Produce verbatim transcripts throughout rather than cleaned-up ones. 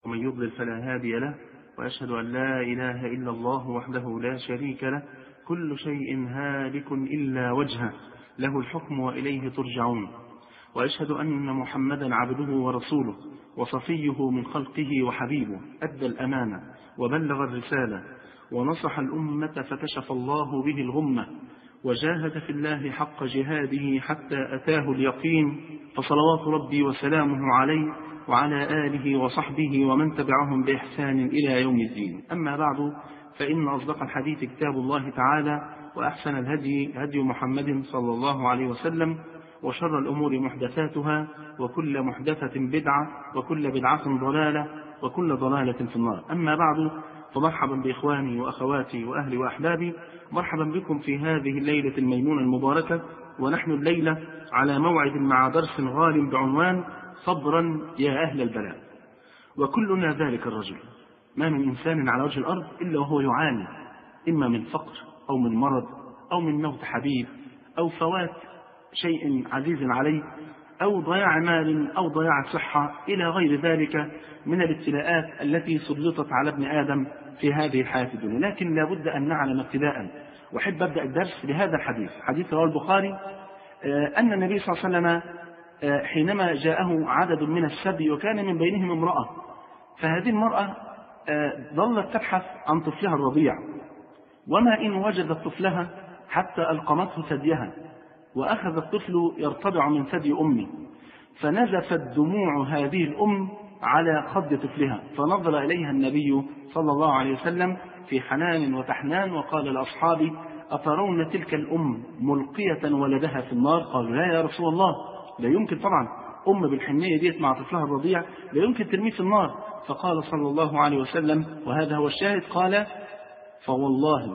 ومن يضلل فلا هادي له، وأشهد أن لا إله إلا الله وحده لا شريك له، كل شيء هالك إلا وجهه، له الحكم وإليه ترجعون. وأشهد أن محمدا عبده ورسوله وصفيه من خلقه وحبيبه، أدى الأمانة وبلغ الرسالة ونصح الأمة فكشف الله به الغمة، وجاهد في الله حق جهاده حتى أتاه اليقين، فصلوات ربي وسلامه عليه وعلى آله وصحبه ومن تبعهم بإحسان إلى يوم الدين. أما بعد، فإن أصدق الحديث كتاب الله تعالى، وأحسن الهدي هدي محمد صلى الله عليه وسلم، وشر الأمور محدثاتها، وكل محدثة بدعة، وكل بدعة ضلالة، وكل ضلالة في النار. أما بعد، فمرحبا بإخواني وأخواتي وأهلي وأحبابي، مرحبا بكم في هذه الليلة الميمونة المباركة، ونحن الليلة على موعد مع درس غال بعنوان صبرا يا أهل البلاء. وكلنا ذلك الرجل، ما من إنسان على وجه الأرض إلا وهو يعاني، إما من فقر أو من مرض أو من موت حبيب أو فوات شيء عزيز عليه أو ضياع مال أو ضياع صحة إلى غير ذلك من الابتلاءات التي سلطت على ابن آدم في هذه الحياة الدنيا. لكن لا بد أن نعلم ابتداء، وأحب أبدأ الدرس بهذا الحديث، حديث رواه البخاري، أن النبي صلى الله عليه وسلم حينما جاءه عدد من السبي وكان من بينهم امرأة، فهذه المرأة ظلت تبحث عن طفلها الرضيع، وما إن وجدت طفلها حتى ألقمته ثديها، وأخذ الطفل يرتضع من ثدي أمه، فنزفت دموع هذه الأم على خد طفلها، فنظر إليها النبي صلى الله عليه وسلم في حنان وتحنان وقال لأصحابه: أترون تلك الأم ملقية ولدها في النار؟ قالوا: لا يا رسول الله، لا يمكن طبعا، أم بالحنية ديت مع طفلها الرضيع لا يمكن ترميه في النار. فقال صلى الله عليه وسلم، وهذا هو الشاهد، قال: فوالله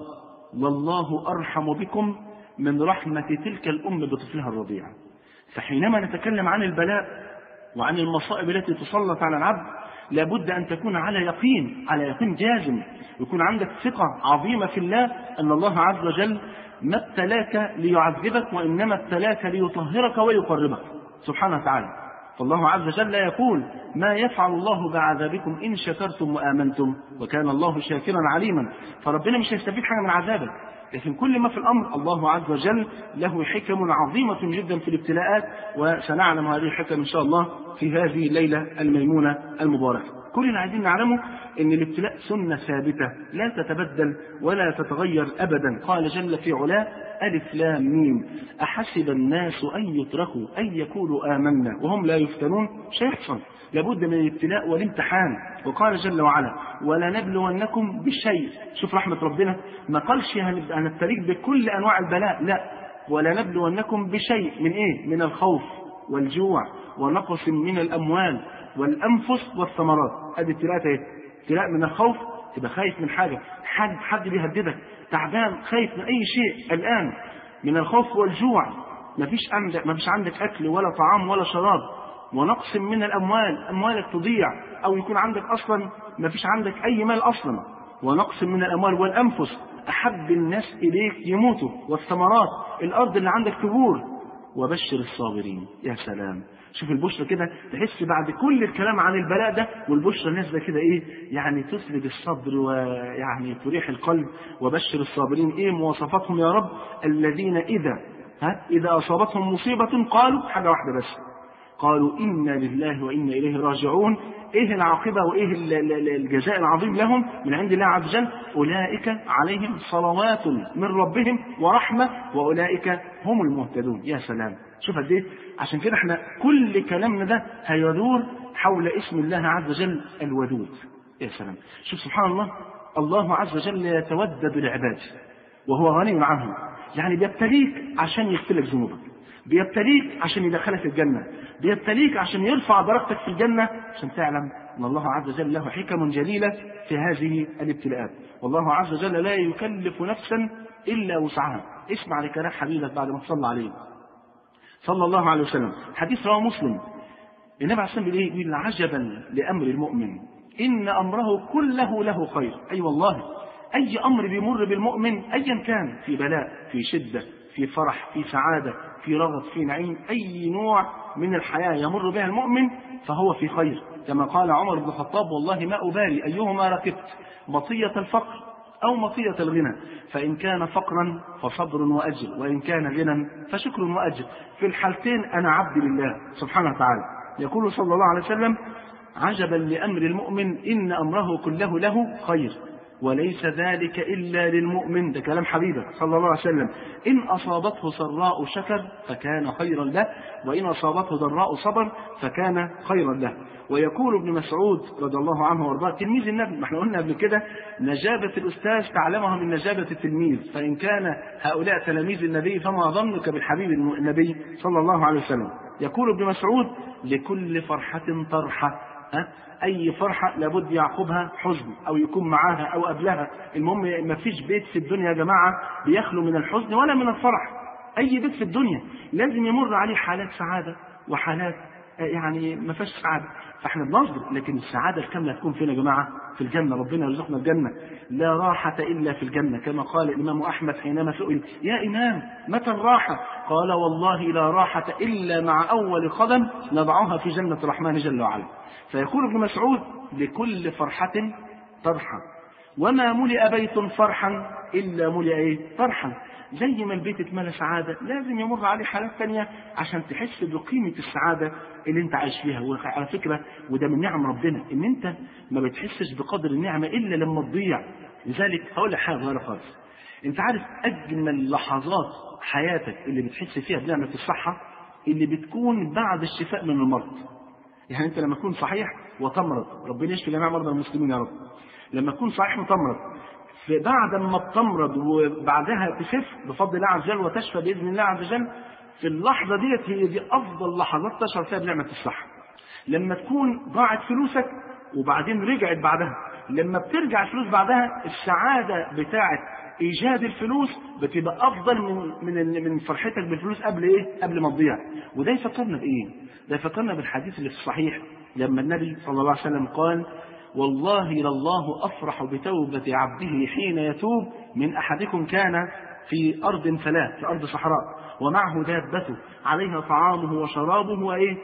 والله أرحم بكم من رحمة تلك الأم بطفلها الرضيع. فحينما نتكلم عن البلاء وعن المصائب التي تسلط على العبد، لابد أن تكون على يقين، على يقين جازم، يكون عندك ثقة عظيمة في الله أن الله عز وجل ما ابتلاك ليعذبك، وإنما ابتلاك ليطهرك ويقربك سبحانه وتعالى. فالله عز وجل يقول: ما يفعل الله بعذابكم إن شكرتم وآمنتم وكان الله شاكرا عليما. فربنا مش هيستفيد حاجة من عذابك، لكن كل ما في الأمر الله عز وجل له حكم عظيمة جدا في الابتلاءات، وسنعلم هذه الحكم إن شاء الله في هذه الليلة الميمونة المباركة. كل اللي عايزين نعلمه أن الابتلاء سنة ثابتة لا تتبدل ولا تتغير أبدا. قال جل في علاه: ألف لام ميم، أحسب الناس أن يتركوا أن يقولوا آمنا وهم لا يفتنون. مش هيحصل، لابد من الابتلاء والامتحان. وقال جل وعلا: ولنبلونكم بشيء. شوف رحمة ربنا، ما قالش هنبتليك بكل أنواع البلاء، لا، ولنبلونكم بشيء من إيه؟ من الخوف والجوع ونقص من الأموال والأنفس والثمرات. هذه ابتلاءات ايه؟ ابتلاء من الخوف، تبقى خايف من حاجة، حد حد بيهددك، تعبان خايف من أي شيء الآن. من الخوف والجوع، ما فيش عندك ما فيش عندك أكل ولا طعام ولا شراب. ونقص من الأموال، أموالك تضيع، أو يكون عندك أصلا ما فيش عندك أي مال أصلا. ونقص من الأموال والأنفس، أحب الناس إليك يموتوا، والثمرات، الأرض اللي عندك تبور. وبشر الصابرين. يا سلام، شوف البشرى كده، تحس بعد كل الكلام عن البلاء ده والبشرى نازله كده ايه؟ يعني تسلب الصدر ويعني تريح القلب. وبشر الصابرين، ايه مواصفاتهم يا رب؟ الذين اذا ها اذا اصابتهم مصيبه قالوا حاجه واحده بس، قالوا إنا لله وإنا إليه راجعون. إيه العاقبة وإيه الجزاء العظيم لهم من عند الله عز وجل؟ أولئك عليهم صلوات من ربهم ورحمة وأولئك هم المهتدون. يا سلام، شوف قد إيه. عشان كده احنا كل كلامنا ده هيدور حول اسم الله عز وجل الودود. يا سلام، شوف سبحان الله، الله عز وجل يتودد لعباده وهو غني عنهم. يعني بيبتليك عشان يغفر لك ذنوبك، بيبتليك عشان يدخلك الجنة، بيبتليك عشان يرفع درجتك في الجنة، عشان تعلم أن الله عز وجل له حكم جليلة في هذه الابتلاءات. والله عز وجل لا يكلف نفسا إلا وسعها. اسمع لكلام حبيبك بعد ما تصلى عليه صلى الله عليه وسلم، حديث رواه مسلم. النبي عليه الصلاة والسلام يقول: عجبا لأمر المؤمن إن أمره كله له خير. أي أيوة والله، أي أمر بيمر بالمؤمن أيا كان، في بلاء، في شدة، في فرح، في سعادة، في رغد، في نعيم، أي نوع من الحياة يمر بها المؤمن فهو في خير. كما قال عمر بن الخطاب: والله ما أبالي أيهما ركبت، مطية الفقر أو مطية الغنى، فإن كان فقرا فصبر وأجر، وإن كان غنى فشكر وأجر، في الحالتين أنا عبد لله سبحانه وتعالى. يقول صلى الله عليه وسلم: عجبا لأمر المؤمن إن أمره كله له خير وليس ذلك إلا للمؤمن. ده كلام حبيبه صلى الله عليه وسلم: إن أصابته سراء شكر فكان خيرا له، وإن أصابته ضراء صبر فكان خيرا له. ويقول ابن مسعود رضي الله عنه وارضاه تلميذ النبي، ما احنا قلنا قبل كده نجابة الأستاذ تعلمها من نجابة التلميذ، فإن كان هؤلاء تلاميذ النبي فما ظنك بالحبيب النبي صلى الله عليه وسلم. يقول ابن مسعود: لكل فرحة طرحة، أي فرحة لابد يعقبها حزن أو يكون معاها أو قبلها. المهم ما فيش بيت في الدنيا يا جماعة بيخلو من الحزن ولا من الفرح. أي بيت في الدنيا لازم يمر عليه حالات سعادة وحالات يعني ما فيش سعادة، فاحنا بنصبر، لكن السعادة الكاملة تكون فين يا جماعة؟ في الجنة. ربنا يرزقنا الجنة، لا راحة إلا في الجنة، كما قال الإمام أحمد حينما سئل: يا إمام متى الراحة؟ قال: والله لا راحة إلا مع أول قدم نضعها في جنة الرحمن جل وعلا. فيقول ابن مسعود: لكل فرحة طرحة، وما ملئ بيت فرحا إلا ملئ إيه؟ فرحا. زي ما البيت اتملى سعادة لازم يمر عليه حالات تانية عشان تحس بقيمة السعادة اللي انت عايش فيها. وعلى فكرة وده من نعم ربنا ان انت ما بتحسش بقدر النعمة الا لما تضيع. لذلك هقول لك حاجة صغيرة خالص، انت عارف اجمل لحظات حياتك اللي بتحس فيها بنعمة الصحة اللي بتكون بعد الشفاء من المرض. يعني انت لما تكون صحيح وتمرض، ربنا يشفي جميع مرضى المسلمين يا رب، لما تكون صحيح وتمرض بعد ما بتمرض وبعدها تخف بفضل الله عز وجل وتشفى بإذن الله عز وجل، في اللحظة ديت هي دي أفضل لحظات تشعر فيها بنعمة الصحة. لما تكون ضاعت فلوسك وبعدين رجعت بعدها، لما بترجع الفلوس بعدها السعادة بتاعت إيجاد الفلوس بتبقى أفضل من من من فرحتك بالفلوس قبل إيه؟ قبل ما تضيع. وده يفكرنا بإيه؟ ده يفكرنا بالحديث اللي في الصحيح لما النبي صلى الله عليه وسلم قال: والله لله أفرح بتوبة عبده حين يتوب من أحدكم كان في أرض فلاة، في أرض صحراء، ومعه دابته عليها طعامه وشرابه وإيه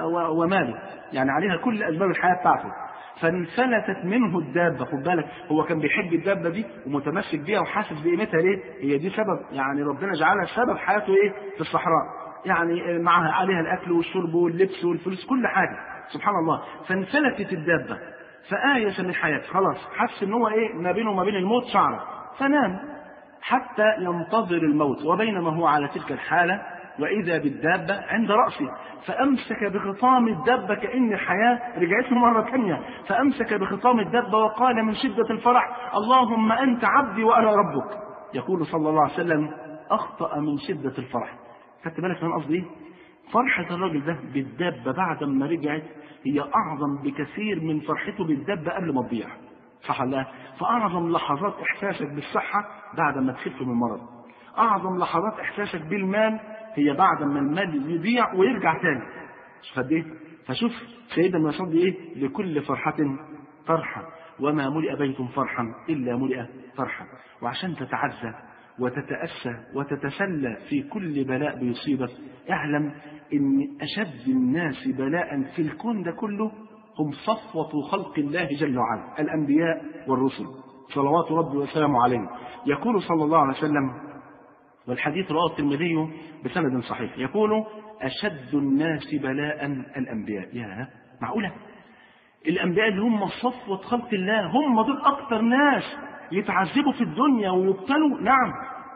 وماله، يعني عليها كل أسباب الحياة بتاعته، فانفلتت منه الدابة. خد بالك، هو كان بيحب الدابة دي ومتمسك بيها وحاسس بقيمتها. ليه؟ هي دي سبب، يعني ربنا جعلها سبب حياته إيه في الصحراء، يعني معها عليها الأكل والشرب واللبس والفلوس كل حاجة سبحان الله. فانفلتت الدابة فآيس من حياته، خلاص حس ان هو ايه ما بينه وما بين الموت شعره، فنام حتى ينتظر الموت. وبينما هو على تلك الحالة وإذا بالدابة عند رأسه، فأمسك بخطام الدابة كأن الحياة رجعت له مرة ثانية، فأمسك بخطام الدابة وقال من شدة الفرح: اللهم أنت عبدي وأنا ربك. يقول صلى الله عليه وسلم: أخطأ من شدة الفرح. خدت بالك من قصدي ايه؟ فرحة الراجل ده بالدابة بعد ما رجعت هي أعظم بكثير من فرحته بالدابة قبل ما تضيع، صح ولا لا؟ فأعظم لحظات إحساسك بالصحة بعد ما تخف من المرض، أعظم لحظات إحساسك بالمال هي بعد ما المال يضيع ويرجع تاني. شوف ايه؟ فشوف سيدنا المسعود ايه؟ لكل فرحة فرحة، وما ملئ بيت فرحا إلا ملئ فرحا. وعشان تتعزى وتتأسى وتتسلى في كل بلاء بيصيبك، اعلم ان اشد الناس بلاء في الكون ده كله هم صفوة خلق الله جل وعلا، الانبياء والرسل صلوات ربي وسلامه عليهم. يقول صلى الله عليه وسلم، والحديث رواه الترمذي بسند صحيح، يقول: اشد الناس بلاء الانبياء. يا معقولة الانبياء اللي هم صفوة خلق الله هم دول اكثر ناس يتعذبوا في الدنيا ويبتلوا؟ نعم،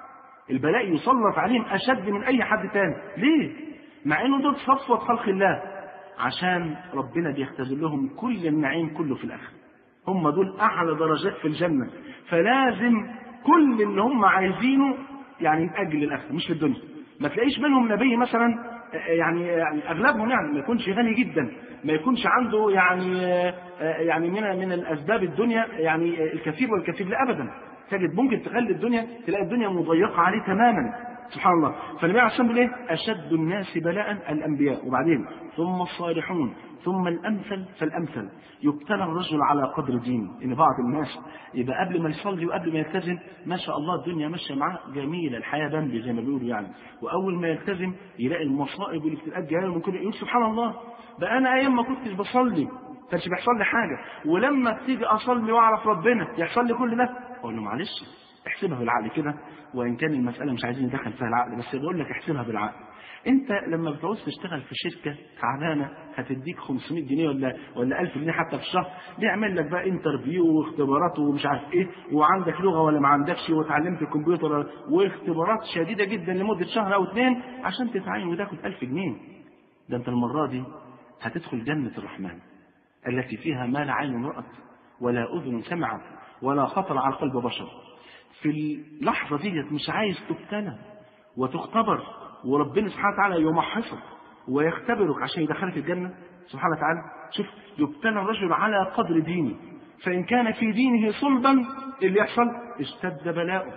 البلاء يسلط عليهم أشد من أي حد تاني. ليه؟ مع أنه دول صفوة خلق الله، عشان ربنا بيختزل لهم كل النعيم كله في الآخر، هم دول أعلى درجات في الجنة، فلازم كل اللي هم عايزينه يعني يتأجل الآخر مش في الدنيا. ما تلاقيش منهم نبي مثلا يعني, يعني أغلبهم يعني ما يكونش غني جدا، ما يكونش عنده يعني يعني من من الأسباب الدنيا يعني الكثير والكثير، لا أبدا. تجد ممكن تخلي الدنيا تلاقي الدنيا مضيقة عليه تماما سبحان الله. فالنبي عليه الصلاة والسلام بيقول: أشد الناس بلاء الأنبياء، وبعدين ثم الصالحون، ثم الأمثل فالأمثل. يبتلى الرجل على قدر دينه، إن بعض الناس يبقى قبل ما يصلي وقبل ما يلتزم ما شاء الله الدنيا ماشية معاه جميلة، الحياة بامبي زي ما بيقولوا يعني، وأول ما يلتزم يلاقي المصائب والابتلاءات جاية، ممكن يقول سبحان الله، بقى أنا أيام ما كنتش بصلي كانش بيحصل لي حاجة، ولما بتيجي أصلي وأعرف ربنا يحصل لي كل ده. أقول له معلش احسبها بالعقل كده، وإن كان المسألة مش عايزين ندخل فيها العقل، بس بقول لك احسبها بالعقل. أنت لما بتعوز تشتغل في شركة تعبانة هتديك خمسمائة جنيه ولا ولا ألف جنيه حتى في الشهر، بيعمل لك بقى انترفيو واختبارات ومش عارف إيه، وعندك لغة ولا ما عندكش، وتعلمت الكمبيوتر، واختبارات شديدة جدا لمدة شهر أو اثنين عشان تتعين وتاخد ألف جنيه. ده أنت المرة دي هتدخل جنة الرحمن التي فيها ما لا عين رأت ولا أذن سمعت ولا خطر على قلب بشر. في اللحظة ديت مش عايز تبتلى وتختبر، وربنا سبحانه وتعالى يمحصك ويختبرك عشان يدخلك الجنة سبحانه وتعالى. شوف، يبتلى الرجل على قدر دينه، فإن كان في دينه صلبا اللي يحصل اشتد بلاؤه،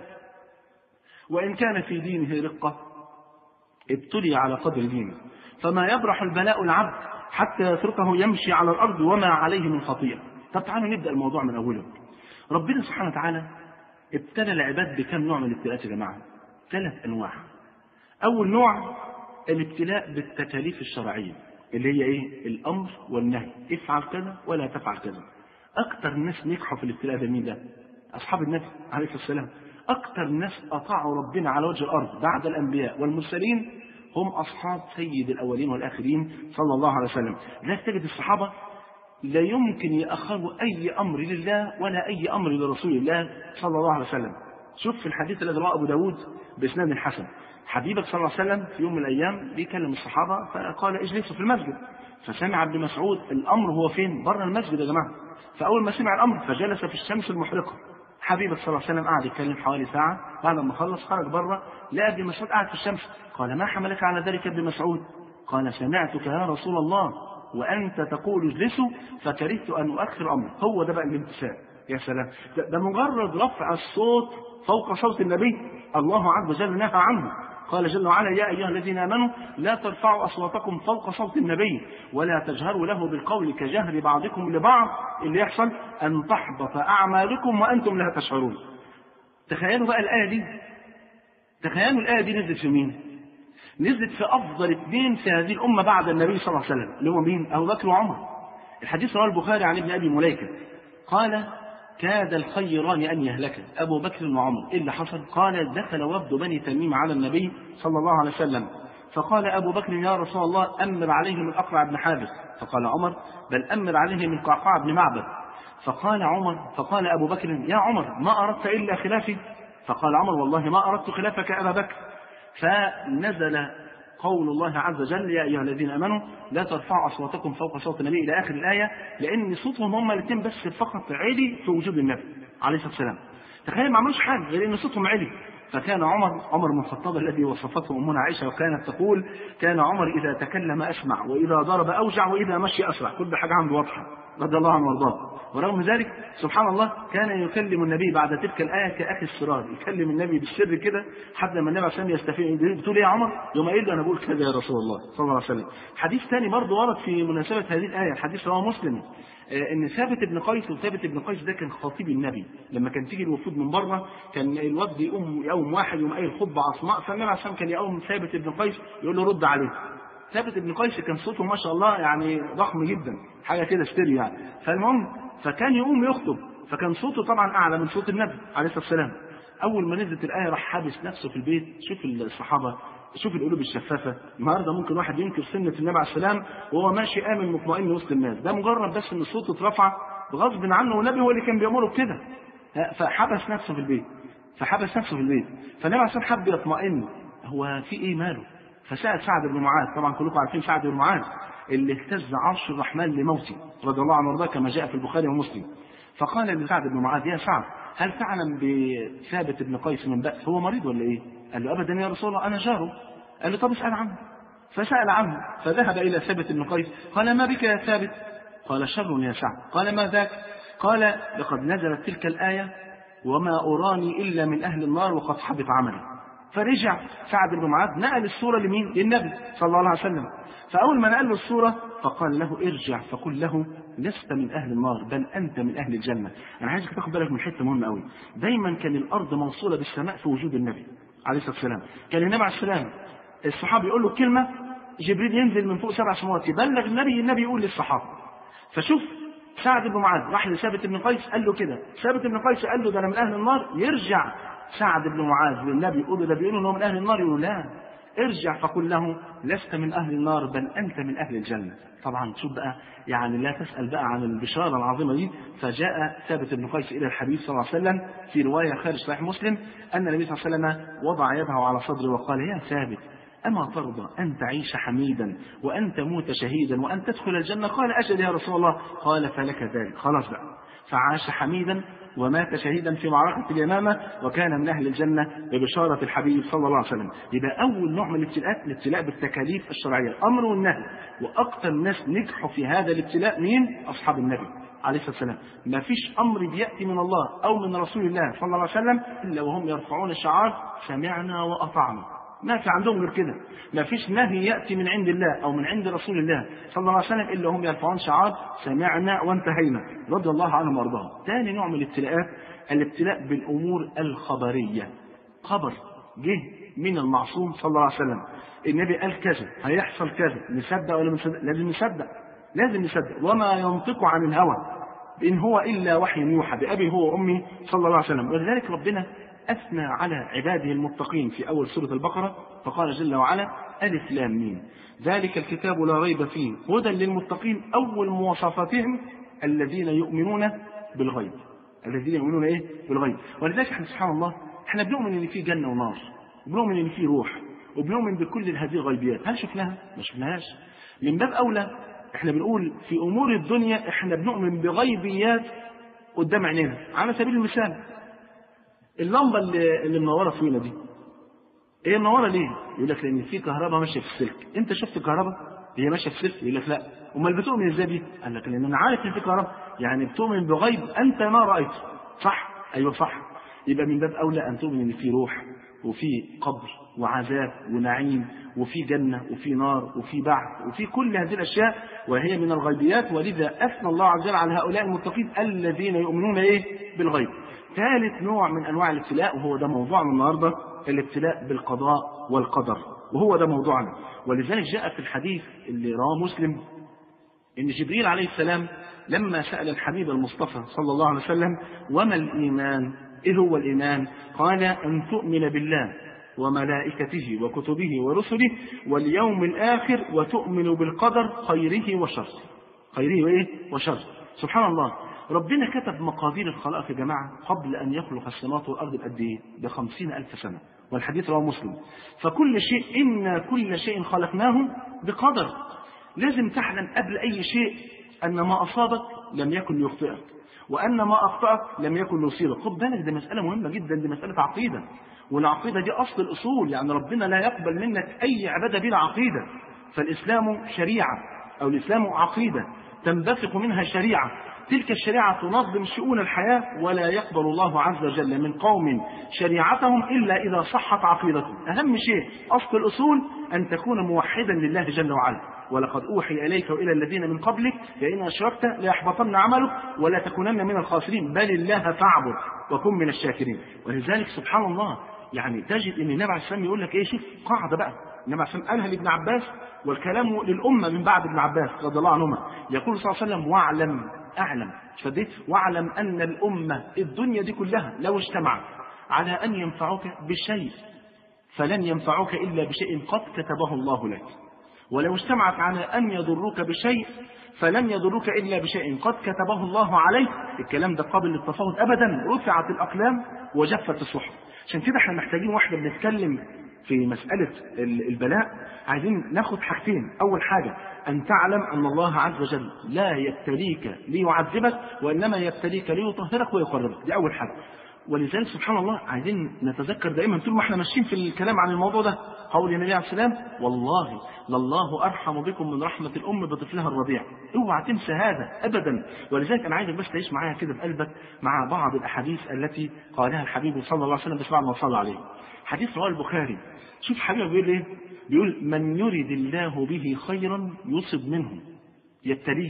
وإن كان في دينه رقة ابتلي على قدر دينه. فما يبرح البلاء العبد حتى يتركه يمشي على الأرض وما عليه من خطيئة. طب تعالوا نبدأ الموضوع من أوله. ربنا سبحانه وتعالى ابتلى العباد بكم نوع من الابتلاءات يا جماعة؟ ثلاث أنواع. أول نوع الابتلاء بالتكاليف الشرعية اللي هي إيه؟ الأمر والنهي، افعل كذا ولا تفعل كذا. أكثر الناس نجحوا في الابتلاء ده مين ده؟ أصحاب النبي عليه الصلاة والسلام. أكثر الناس أطاعوا ربنا على وجه الأرض بعد الأنبياء والمرسلين هم أصحاب سيد الأولين والآخرين صلى الله عليه وسلم. لا تجد الصحابة لا يمكن يأخروا أي أمر لله ولا أي أمر لرسول الله صلى الله عليه وسلم. شوف في الحديث الذي رواه أبو داود بإسناد حسن، حبيبك صلى الله عليه وسلم في يوم من الأيام بيكلم الصحابة فقال اجلسوا في المسجد، فسمع ابن مسعود الأمر هو فين؟ بره المسجد يا جماعة. فأول ما سمع الأمر فجلس في الشمس المحرقة. حبيبك صلى الله عليه وسلم قعد يتكلم حوالي ساعة، بعد ما خلص خرج بره لقى ابن مسعود قاعد في الشمس. قال ما حملك على ذلك يا ابن مسعود؟ قال سمعتك يا رسول الله وأنت تقول اجلسوا فكرهت أن أؤخر أمري. هو ده بقى الامتثال. يا سلام، ده, ده مجرد رفع الصوت فوق صوت النبي الله عز وجل نهى عنه. قال جل وعلا يا أيها الذين آمنوا لا ترفعوا أصواتكم فوق صوت النبي ولا تجهروا له بالقول كجهر بعضكم لبعض، اللي يحصل أن تحبط أعمالكم وأنتم لا تشعرون. تخيلوا بقى الآية دي، تخيلوا الآية دي نزلت في مين؟ نزلت في أفضل اثنين في هذه الأمة بعد النبي صلى الله عليه وسلم، اللي هو مين؟ أبو بكر وعمر. الحديث رواه البخاري عن ابن أبي مليكة قال كاد الخيران أن يهلك أبو بكر وعمر. إيه اللي حصل؟ قال دخل وفد بني تميم على النبي صلى الله عليه وسلم، فقال أبو بكر يا رسول الله أمر عليه من أقرع بن حابس، فقال عمر بل أمر عليه من قعقاع بن معبد. فقال عمر فقال أبو بكر يا عمر ما أردت إلا خلافي؟ فقال عمر والله ما أردت خلافك أبا بكر. فنزل قول الله عز وجل يا أيها الذين آمنوا لا ترفعوا أصواتكم فوق صوت النبي إلى آخر الآية، لأن صوتهم هم الاثنين بس فقط عالي في وجود النبي عليه الصلاة والسلام. تخيل ما عملوش حاجة غير أن صوتهم عالي. فكان عمر عمر بن الخطاب الذي وصفته أمنا عائشة وكانت تقول كان عمر إذا تكلم أسمع وإذا ضرب أوجع وإذا مشي أسرع، كل حاجة عنده واضحة رضي الله عنه وارضاه. ورغم ذلك سبحان الله كان يكلم النبي بعد تلك الآية كأخي السرار، يكلم النبي بالسر كده حتى ما النبي عليه الصلاة والسلام يستفيد. بتقول إيه يا عمر؟ يوم قال له أنا بقول كذا يا رسول الله صلى الله عليه وسلم. حديث ثاني برضه ورد في مناسبة هذه الآية، الحديث رواه مسلم، ان ثابت بن قيس، وثابت بن قيس ده كان خطيب النبي لما كان تيجي الوفود من بره كان الوفد يقوم يقوم واحد يقوم قايل خطبه عصماء، فالنبي عليه الصلاه والسلام كان يقوم ثابت بن قيس يقول له رد عليه. ثابت بن قيس كان صوته ما شاء الله يعني ضخم جدا، حاجه كده ستيريو يعني. فالمهم فكان يقوم يخطب، فكان صوته طبعا اعلى من صوت النبي عليه الصلاه والسلام. اول ما نزلت الايه راح حابس نفسه في البيت. شوف الصحابه، شوف القلوب الشفافه. النهارده ممكن واحد ينكر سنه النبي عليه السلام وهو ماشي امن مطمئن وسط الناس، ده مجرد بس ان صوته اترفع بغصب عنه، والنبي هو اللي كان بيامره بكده. فحبس نفسه في البيت فحبس نفسه في البيت فالنبي عليه السلام حب يطمئن، هو في ايه ماله؟ فسأل سعد بن معاذ، طبعا كلكم عارفين سعد بن معاذ اللي اهتز عرش الرحمن لموته رضي الله عنه وارضاه كما جاء في البخاري ومسلم. فقال لسعد بن معاذ يا سعد هل تعلم بثابت بن قيس من بأس؟ هو مريض ولا ايه؟ قال له ابدا يا رسول الله انا جاره. قال له طب اسأل عنه. فسأل عنه فذهب إلى ثابت بن قيس قال ما بك يا ثابت؟ قال شر يا سعد. قال ما ذاك؟ قال لقد نزلت تلك الآية وما أراني إلا من أهل النار وقد حبط عملي. فرجع سعد بن معاذ نقل الصورة لمين؟ للنبي صلى الله عليه وسلم. فأول ما نقل له الصورة فقال له ارجع فقل له لست من أهل النار بل أنت من أهل الجنة. أنا عايزك تاخد بالك من حتة مهمة قوي. دايما كان الأرض موصولة بالسماء في وجود النبي عليه الصلاة والسلام. كان النبي عليه السلام الصحابي يقول له كلمة جبريل ينزل من فوق سبع سماوات يبلغ النبي، النبي يقول للصحابة. فشوف سعد بن معاذ راح لثابت بن قيس قال له كده، ثابت بن قيس قال له ده انا من اهل النار، يرجع سعد بن معاذ للنبي يقول له ده بيقولوا انه من اهل النار، يقول له لا ارجع فقل له لست من اهل النار بل انت من اهل الجنه. طبعا شوف بقى، يعني لا تسال بقى عن البشاره العظيمه دي. فجاء ثابت بن قيس الى الحبيب صلى الله عليه وسلم في روايه خارج صحيح مسلم ان النبي صلى الله عليه وسلم وضع يده على صدره وقال يا ثابت أما ترضى أن تعيش حميدا وأن تموت شهيدا وأن تدخل الجنة؟ قال أجل يا رسول الله. قال فلك ذلك. خلاص بقى، فعاش حميدا ومات شهيدا في معركة اليمامة وكان من أهل الجنة ببشارة الحبيب صلى الله عليه وسلم. يبقى أول نوع من الابتلاء الابتلاء بالتكاليف الشرعية، الأمر والنهي. وأكثر الناس نجحوا في هذا الابتلاء مين؟ أصحاب النبي عليه الصلاة والسلام. ما فيش أمر بيأتي من الله أو من رسول الله صلى الله عليه وسلم إلا وهم يرفعون شعار سمعنا وأطعنا. ما في عندهم غير كده. ما فيش نهي يأتي من عند الله أو من عند رسول الله صلى الله عليه وسلم إلا هم يرفعون شعار سمعنا وانتهينا رضي الله عنهم وارضاهم. ثاني نوع من الابتلاءات الابتلاء بالأمور الخبرية. خبر جه من المعصوم صلى الله عليه وسلم، النبي قال كذا هيحصل كذا، نصدق ولا نصدق؟ لازم نصدق، لازم نصدق. وما ينطق عن الهوى إن هو إلا وحي يوحى، بأبي هو وأمي صلى الله عليه وسلم. ولذلك ربنا أثنى على عباده المتقين في أول سورة البقرة فقال جل وعلا ألف لام ميم ذلك الكتاب لا ريب فيه هدى للمتقين. أول مواصفاتهم الذين يؤمنون بالغيب، الذين يؤمنون إيه؟ بالغيب. ولذلك احنا سبحان الله احنا بنؤمن إن في جنة ونار، وبنؤمن إن في روح، وبنؤمن بكل هذه الغيبيات. هل شفناها؟ ما شفناهاش. من باب أولى احنا بنقول في أمور الدنيا احنا بنؤمن بغيبيات قدام عينينا. على سبيل المثال اللمبه اللي, اللي منوره فينا دي، ايه منوره ليه؟ يقول لك لان في كهرباء ماشيه في السلك. انت شفت الكهرباء هي ماشيه في السلك؟ يقول لك لا. امال بتؤمن ازاي بيه؟ قال لك لان انا عارف ان في كهرباء، يعني بتؤمن بغيب انت ما رايته. صح؟ ايوه صح. يبقى من باب اولى ان تؤمن ان في روح وفي قبر وعذاب ونعيم وفي جنه وفي نار وفي بعث وفي كل هذه الاشياء وهي من الغيبيات. ولذا اثنى الله عز وجل على هؤلاء المتقين الذين يؤمنون ايه؟ بالغيب. ثالث نوع من أنواع الابتلاء وهو ده موضوعنا النهاردة، الابتلاء بالقضاء والقدر، وهو ده موضوعنا. ولذلك جاء في الحديث اللي رواه مسلم إن جبريل عليه السلام لما سأل الحبيب المصطفى صلى الله عليه وسلم وما الإيمان؟ إيه هو الإيمان؟ قال أن تؤمن بالله وملائكته وكتبه ورسله واليوم الآخر وتؤمن بالقدر خيره وشره. خيره وإيه؟ وشره. سبحان الله، ربنا كتب مقادير الخلائق يا جماعة قبل أن يخلق السماوات والأرض بقد إيه؟ بخمسين ألف سنة، والحديث رواه مسلم. فكل شيء إنا كل شيء خلقناه بقدر. لازم تعلم قبل أي شيء أن ما أصابك لم يكن ليخطئك، وأن ما أخطأك لم يكن ليصيبك. خد بالك، دي مسألة مهمة جدا، دي مسألة عقيدة، والعقيدة دي أصل الأصول. يعني ربنا لا يقبل منك أي عبادة بلا عقيدة. فالإسلام شريعة أو الإسلام عقيدة تنبثق منها شريعة، تلك الشريعة تنظم شؤون الحياة، ولا يقبل الله عز وجل من قوم شريعتهم إلا إذا صحت عقيدتهم. أهم شيء أصل الأصول أن تكون موحدا لله جل وعلا. ولقد أوحي إليك وإلى الذين من قبلك لئن أشركت ليحبطن عملك ولا تكونن من الخاسرين بل الله فاعبد وكن من الشاكرين. ولذلك سبحان الله يعني تجد أن النبي عليه السلام يقول لك إيه؟ شوف قاعدة بقى، النبي عليه السلام قالها لابن عباس والكلام للأمة من بعد ابن عباس رضي الله عنهما. يقول صلى الله عليه وسلم واعلم أعلم شديت واعلم أن الأمة الدنيا دي كلها لو اجتمعت على أن ينفعوك بشيء فلن ينفعوك إلا بشيء قد كتبه الله لك، ولو اجتمعت على أن يضروك بشيء فلن يضروك إلا بشيء قد كتبه الله عليك. الكلام ده قابل للتفاوض أبدا، رفعت الأقلام وجفت الصحف. عشان كده احنا محتاجين واحنا بنتكلم في مسألة البلاء عايزين ناخد حاجتين. أول حاجة أن تعلم أن الله عز وجل لا يبتليك ليعذبك وإنما يبتليك ليطهرك ويقربك، دي أول حاجة. ولذلك سبحان الله عايزين نتذكر دائما طول ما احنا ماشيين في الكلام عن الموضوع ده قول النبي عليه السلام والله لله أرحم بكم من رحمة الأم بطفلها الرضيع. اوعى تنسى هذا أبدا. ولذلك أنا عايزك بس تعيش معايا كده بقلبك مع بعض الأحاديث التي قالها الحبيب صلى الله عليه وسلم بس بعد ما صلى عليه. حديث رواه البخاري. شوف حبيبه بيقول ايه؟ بيقول من يريد الله به خيرا يصب منه، يبتليه.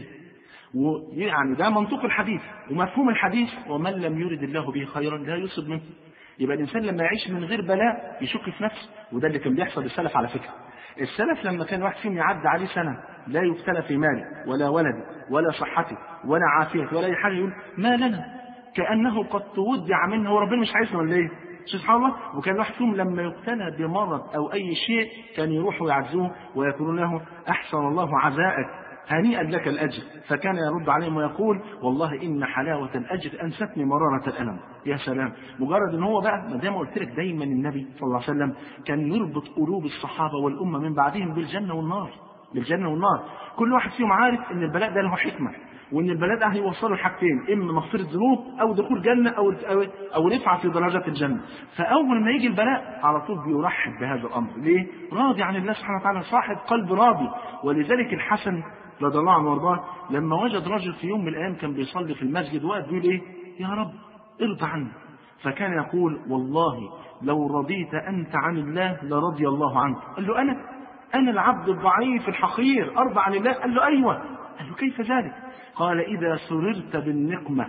ويعني ده منطق الحديث ومفهوم الحديث، ومن لم يرد الله به خيرا لا يصب منه. يبقى الإنسان لما يعيش من غير بلاء يشك في نفسه، وده اللي كان بيحصل للسلف على فكرة. السلف لما كان واحد فيهم يعدي عليه سنة لا يبتلى في ماله ولا ولده ولا صحته ولا عافيته ولا أي حاجة، يقول ما لنا كأنه قد تودع منه، وربنا مش عايزنا ولا إيه؟ سبحان الله. وكان واحد فيهم لما يبتلى بمرض أو أي شيء كان يروحوا يعزوه ويقولون له أحسن الله عزاءك، هنيئا لك الأجر. فكان يرد عليهم ويقول والله إن حلاوة الأجر أنستني مرارة الألم. يا سلام، مجرد إن هو بقى ما زي ما قلت لك دايما النبي صلى الله عليه وسلم كان يربط قلوب الصحابة والأمة من بعدهم بالجنة والنار، بالجنة والنار. كل واحد فيهم عارف إن البلاء ده له حكمة، وإن البلاء ده هيوصله لحاجتين، إما مغفرة ذنوب أو دخول جنة أو أو, أو رفعة في درجات الجنة. فأول ما يجي البلاء على طول بيرحب بهذا الأمر. ليه؟ راضي عن الله سبحانه وتعالى، صاحب قلب راضي. ولذلك الحسن رضي الله عنه وارضاه لما وجد رجل في يوم من الأيام كان بيصلي في المسجد وقت بيقول إيه؟ يا رب ارضى عني. فكان يقول والله لو رضيت أنت عن الله لرضي الله عنك. قال له أنا أنا العبد الضعيف الحقير أرضى عن الله؟ قال له أيوة. قال له كيف ذلك؟ قال إذا سررت بالنقمة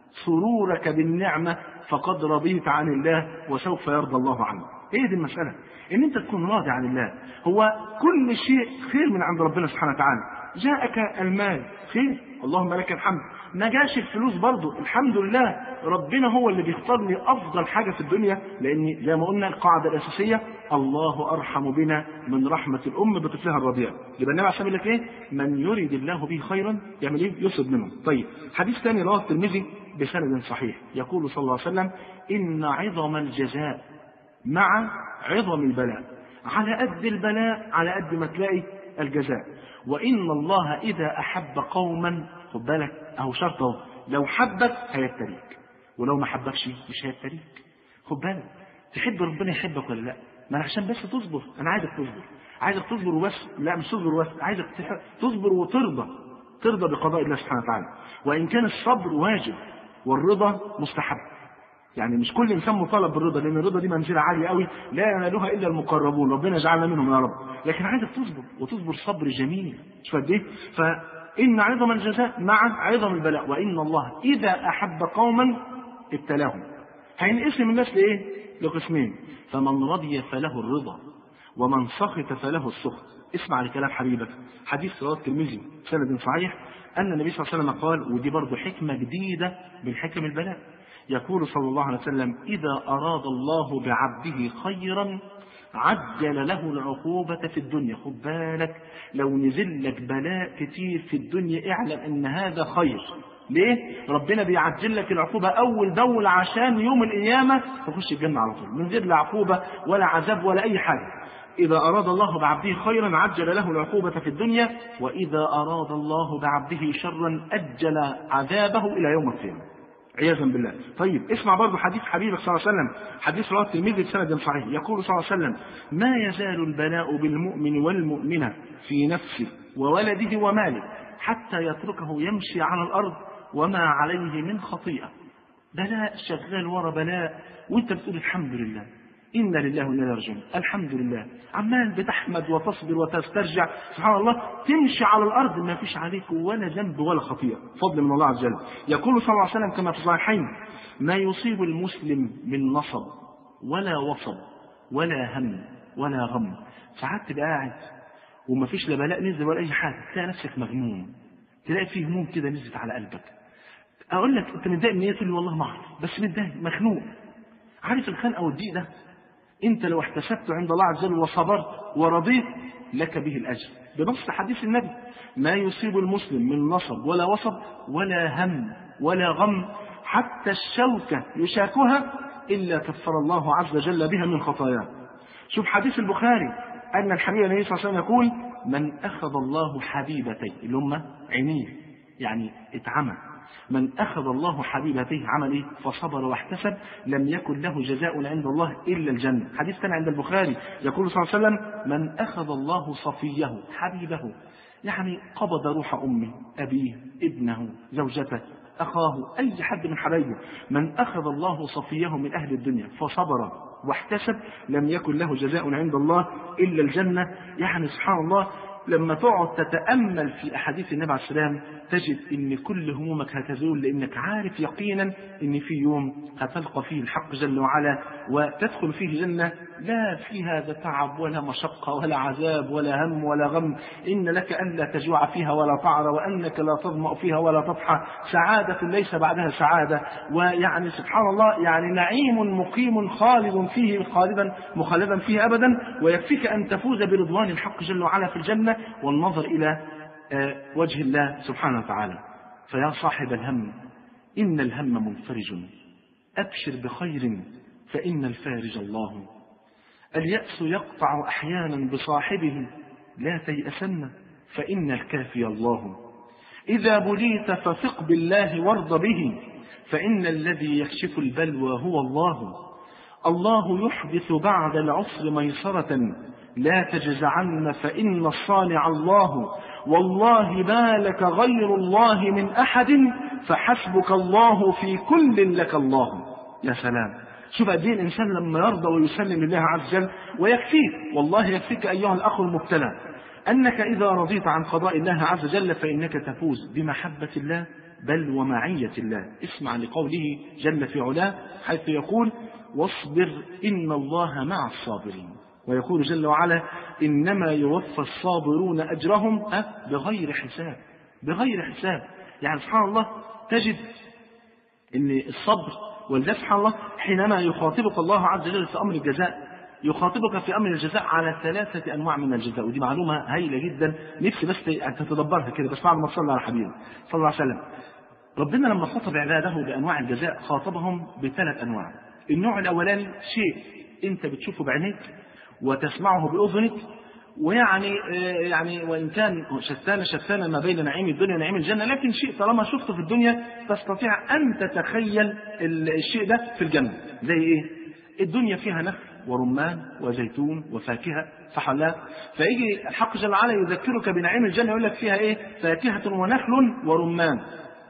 سرورك بالنعمة فقد رضيت عن الله وسوف يرضى الله عنك. ايه دي المسألة؟ ان انت تكون راضي عن الله. هو كل شيء خير من عند ربنا سبحانه وتعالى. جاءك المال خير، اللهم لك الحمد. ما جاش الفلوس برضو الحمد لله، ربنا هو اللي بيختار لي افضل حاجة في الدنيا، لان زي ما قلنا القاعدة الاساسية الله ارحم بنا من رحمة الام بطفلها الرضيع. يبقى النبي عليه لك ايه؟ من يريد الله به خيرا يعمل ايه؟ يصب منه. طيب حديث ثاني رواه الترمذي بسند صحيح، يقول صلى الله عليه وسلم ان عظم الجزاء مع عظم البلاء. على قد البلاء على قد ما تلاقي الجزاء. وإن الله إذا أحب قوما، خد بالك أهو شرطه، لو حبك هيبتليك، ولو ما حبكش مش هيبتليك. خد بالك، تحب ربنا يحبك ولا لا؟ ما أنا عشان بس تصبر، أنا عايزك تصبر، عايزك تصبر وبس، لا مش تصبر وبس، عايزك تصبر وترضى، ترضى بقضاء الله سبحانه وتعالى. وإن كان الصبر واجب والرضا مستحب. يعني مش كل انسان مطالب بالرضا، لان الرضا دي منزله عاليه قوي لا ينالها الا المقربون، ربنا يجعلنا منهم يا رب. لكن عايزك تصبر، وتصبر صبر جميل. مش قد ايه؟ فان عظم الجزاء مع عظم البلاء، وان الله اذا احب قوما ابتلاهم. هينقسم الناس لايه؟ لقسمين، فمن رضي فله الرضا ومن سخط فله السخط. اسمع لكلام حبيبك. حديث رواه الترمذي سند صحيح ان النبي صلى الله عليه وسلم قال، ودي برضه حكمه جديده من حكم البلاء، يقول صلى الله عليه وسلم إذا أراد الله بعبده خيرا عجل له العقوبة في الدنيا. خد بالك، لو نزل لك بلاء كتير في الدنيا اعلم ان هذا خير. ليه؟ ربنا بيعجل لك العقوبة أول دول عشان يوم القيامة تخش الجنة على طول، من غير لا عقوبة ولا عذاب ولا أي حاجة. إذا أراد الله بعبده خيرا عجل له العقوبة في الدنيا، وإذا أراد الله بعبده شرا أجل عذابه إلى يوم القيامة عياذا بالله. طيب اسمع برضو حديث حبيبك صلى الله عليه وسلم، حديث رواه الترمذي بسند صحيح، يقول صلى الله عليه وسلم ما يزال البلاء بالمؤمن والمؤمنة في نفسه وولده وماله حتى يتركه يمشي على الأرض وما عليه من خطيئة. بلاء شغال ورا بلاء وانت بتقول الحمد لله، إنا لله وإنا إليه راجعون، الحمد لله، عمال بتحمد وتصبر وتسترجع، سبحان الله، تمشي على الأرض ما فيش عليك ولا ذنب ولا خطيئة، فضل من الله عز وجل. يقول صلى الله عليه وسلم كما في الصحيحين ما يصيب المسلم من نصب ولا وصب ولا هم ولا غم. ساعات تبقى قاعد وما فيش لا بلاء نزل ولا أي حاجة، تلاقي نفسك مغموم، تلاقي فيه هموم كده نزلت على قلبك. أقول لك أنت متضايق من إيه؟ تقول لي والله ما أعرف، بس متضايق مخنوق. عارف الخنقة والضيق ده انت لو احتسبته عند الله عز وجل وصبرت ورضيت لك به الاجر، بنص حديث النبي ما يصيب المسلم من نصب ولا وصب ولا هم ولا غم حتى الشوكة يشاكها الا كفر الله عز وجل بها من خطاياه. شوف حديث البخاري ان الحبيب النبي صلى الله عليه وسلم يقول من اخذ الله حبيبتيه اللي هم عينيه يعني اتعمى، من أخذ الله حبيبته عمل إيه؟ فصبر واحتسب لم يكن له جزاء عند الله إلا الجنة. حديث كان عند البخاري يقول صلى الله عليه وسلم من أخذ الله صفيه حبيبه، يعني قبض روح أمه أبيه ابنه زوجته أخاه أي حد من حبايبه، من أخذ الله صفيه من أهل الدنيا فصبر واحتسب لم يكن له جزاء عند الله إلا الجنة. يعني سبحان الله لما تقعد تتأمل في أحاديث النبي عليه السلام تجد إن كل همومك هتزول، لأنك عارف يقينا إن في يوم هتلقى فيه الحق جل وعلا وتدخل فيه جنة لا في هذا تعب ولا مشقة ولا عذاب ولا هم ولا غم. إن لك ألا تجوع فيها ولا تعرى، وأنك لا تظمأ فيها ولا تضحى، سعادة ليس بعدها سعادة. ويعني سبحان الله، يعني نعيم مقيم خالد فيه، خالدا مخلدا فيه أبدا. ويكفيك أن تفوز برضوان الحق جل وعلا في الجنة والنظر إلى وجه الله سبحانه وتعالى. فيا صاحب الهم، إن الهم منفرج، أبشر بخير فإن الفارج الله. اليأس يقطع أحيانا بصاحبه، لا تيأسن فإن الكافي الله. إذا بليت فثق بالله وارض به، فإن الذي يكشف البلوى هو الله. الله يحدث بعد العسر ميسرة، لا تجزعن فإن الصانع الله. والله ما لك غير الله من أحد، فحسبك الله في كل لك الله. يا سلام، شوف قد ايه الإنسان لما يرضى ويسلم لله عز وجل. ويكفيك والله يكفيك أيها الأخ المبتلى أنك إذا رضيت عن قضاء الله عز وجل فإنك تفوز بمحبة الله بل ومعية الله. اسمع لقوله جل في علاه حيث يقول: واصبر إن الله مع الصابرين. ويقول جل وعلا: إنما يوفى الصابرون أجرهم بغير حساب. بغير حساب، يعني سبحان الله تجد أن الصبر والذات سبحان الله حينما يخاطبك الله عز وجل في أمر الجزاء، يخاطبك في أمر الجزاء على ثلاثة أنواع من الجزاء. ودي معلومة هايلة جدا، نفسي بس تتدبرها كده، بس بعد ما تصلي على حبيبي صلى الله عليه وسلم. ربنا لما خاطب عباده بأنواع الجزاء خاطبهم بثلاث أنواع. النوع الأولاني شيء أنت بتشوفه بعينيك وتسمعه بأذنك، ويعني يعني وإن كان شتان شتان ما بين نعيم الدنيا ونعيم الجنة، لكن شيء طالما شفته في الدنيا تستطيع أن تتخيل الشيء ده في الجنة. زي إيه؟ الدنيا فيها نخل ورمان وزيتون وفاكهة، صح ولا لا؟ فيجي الحق جل وعلا يذكرك بنعيم الجنة يقول لك فيها إيه؟ فاكهة ونخل ورمان.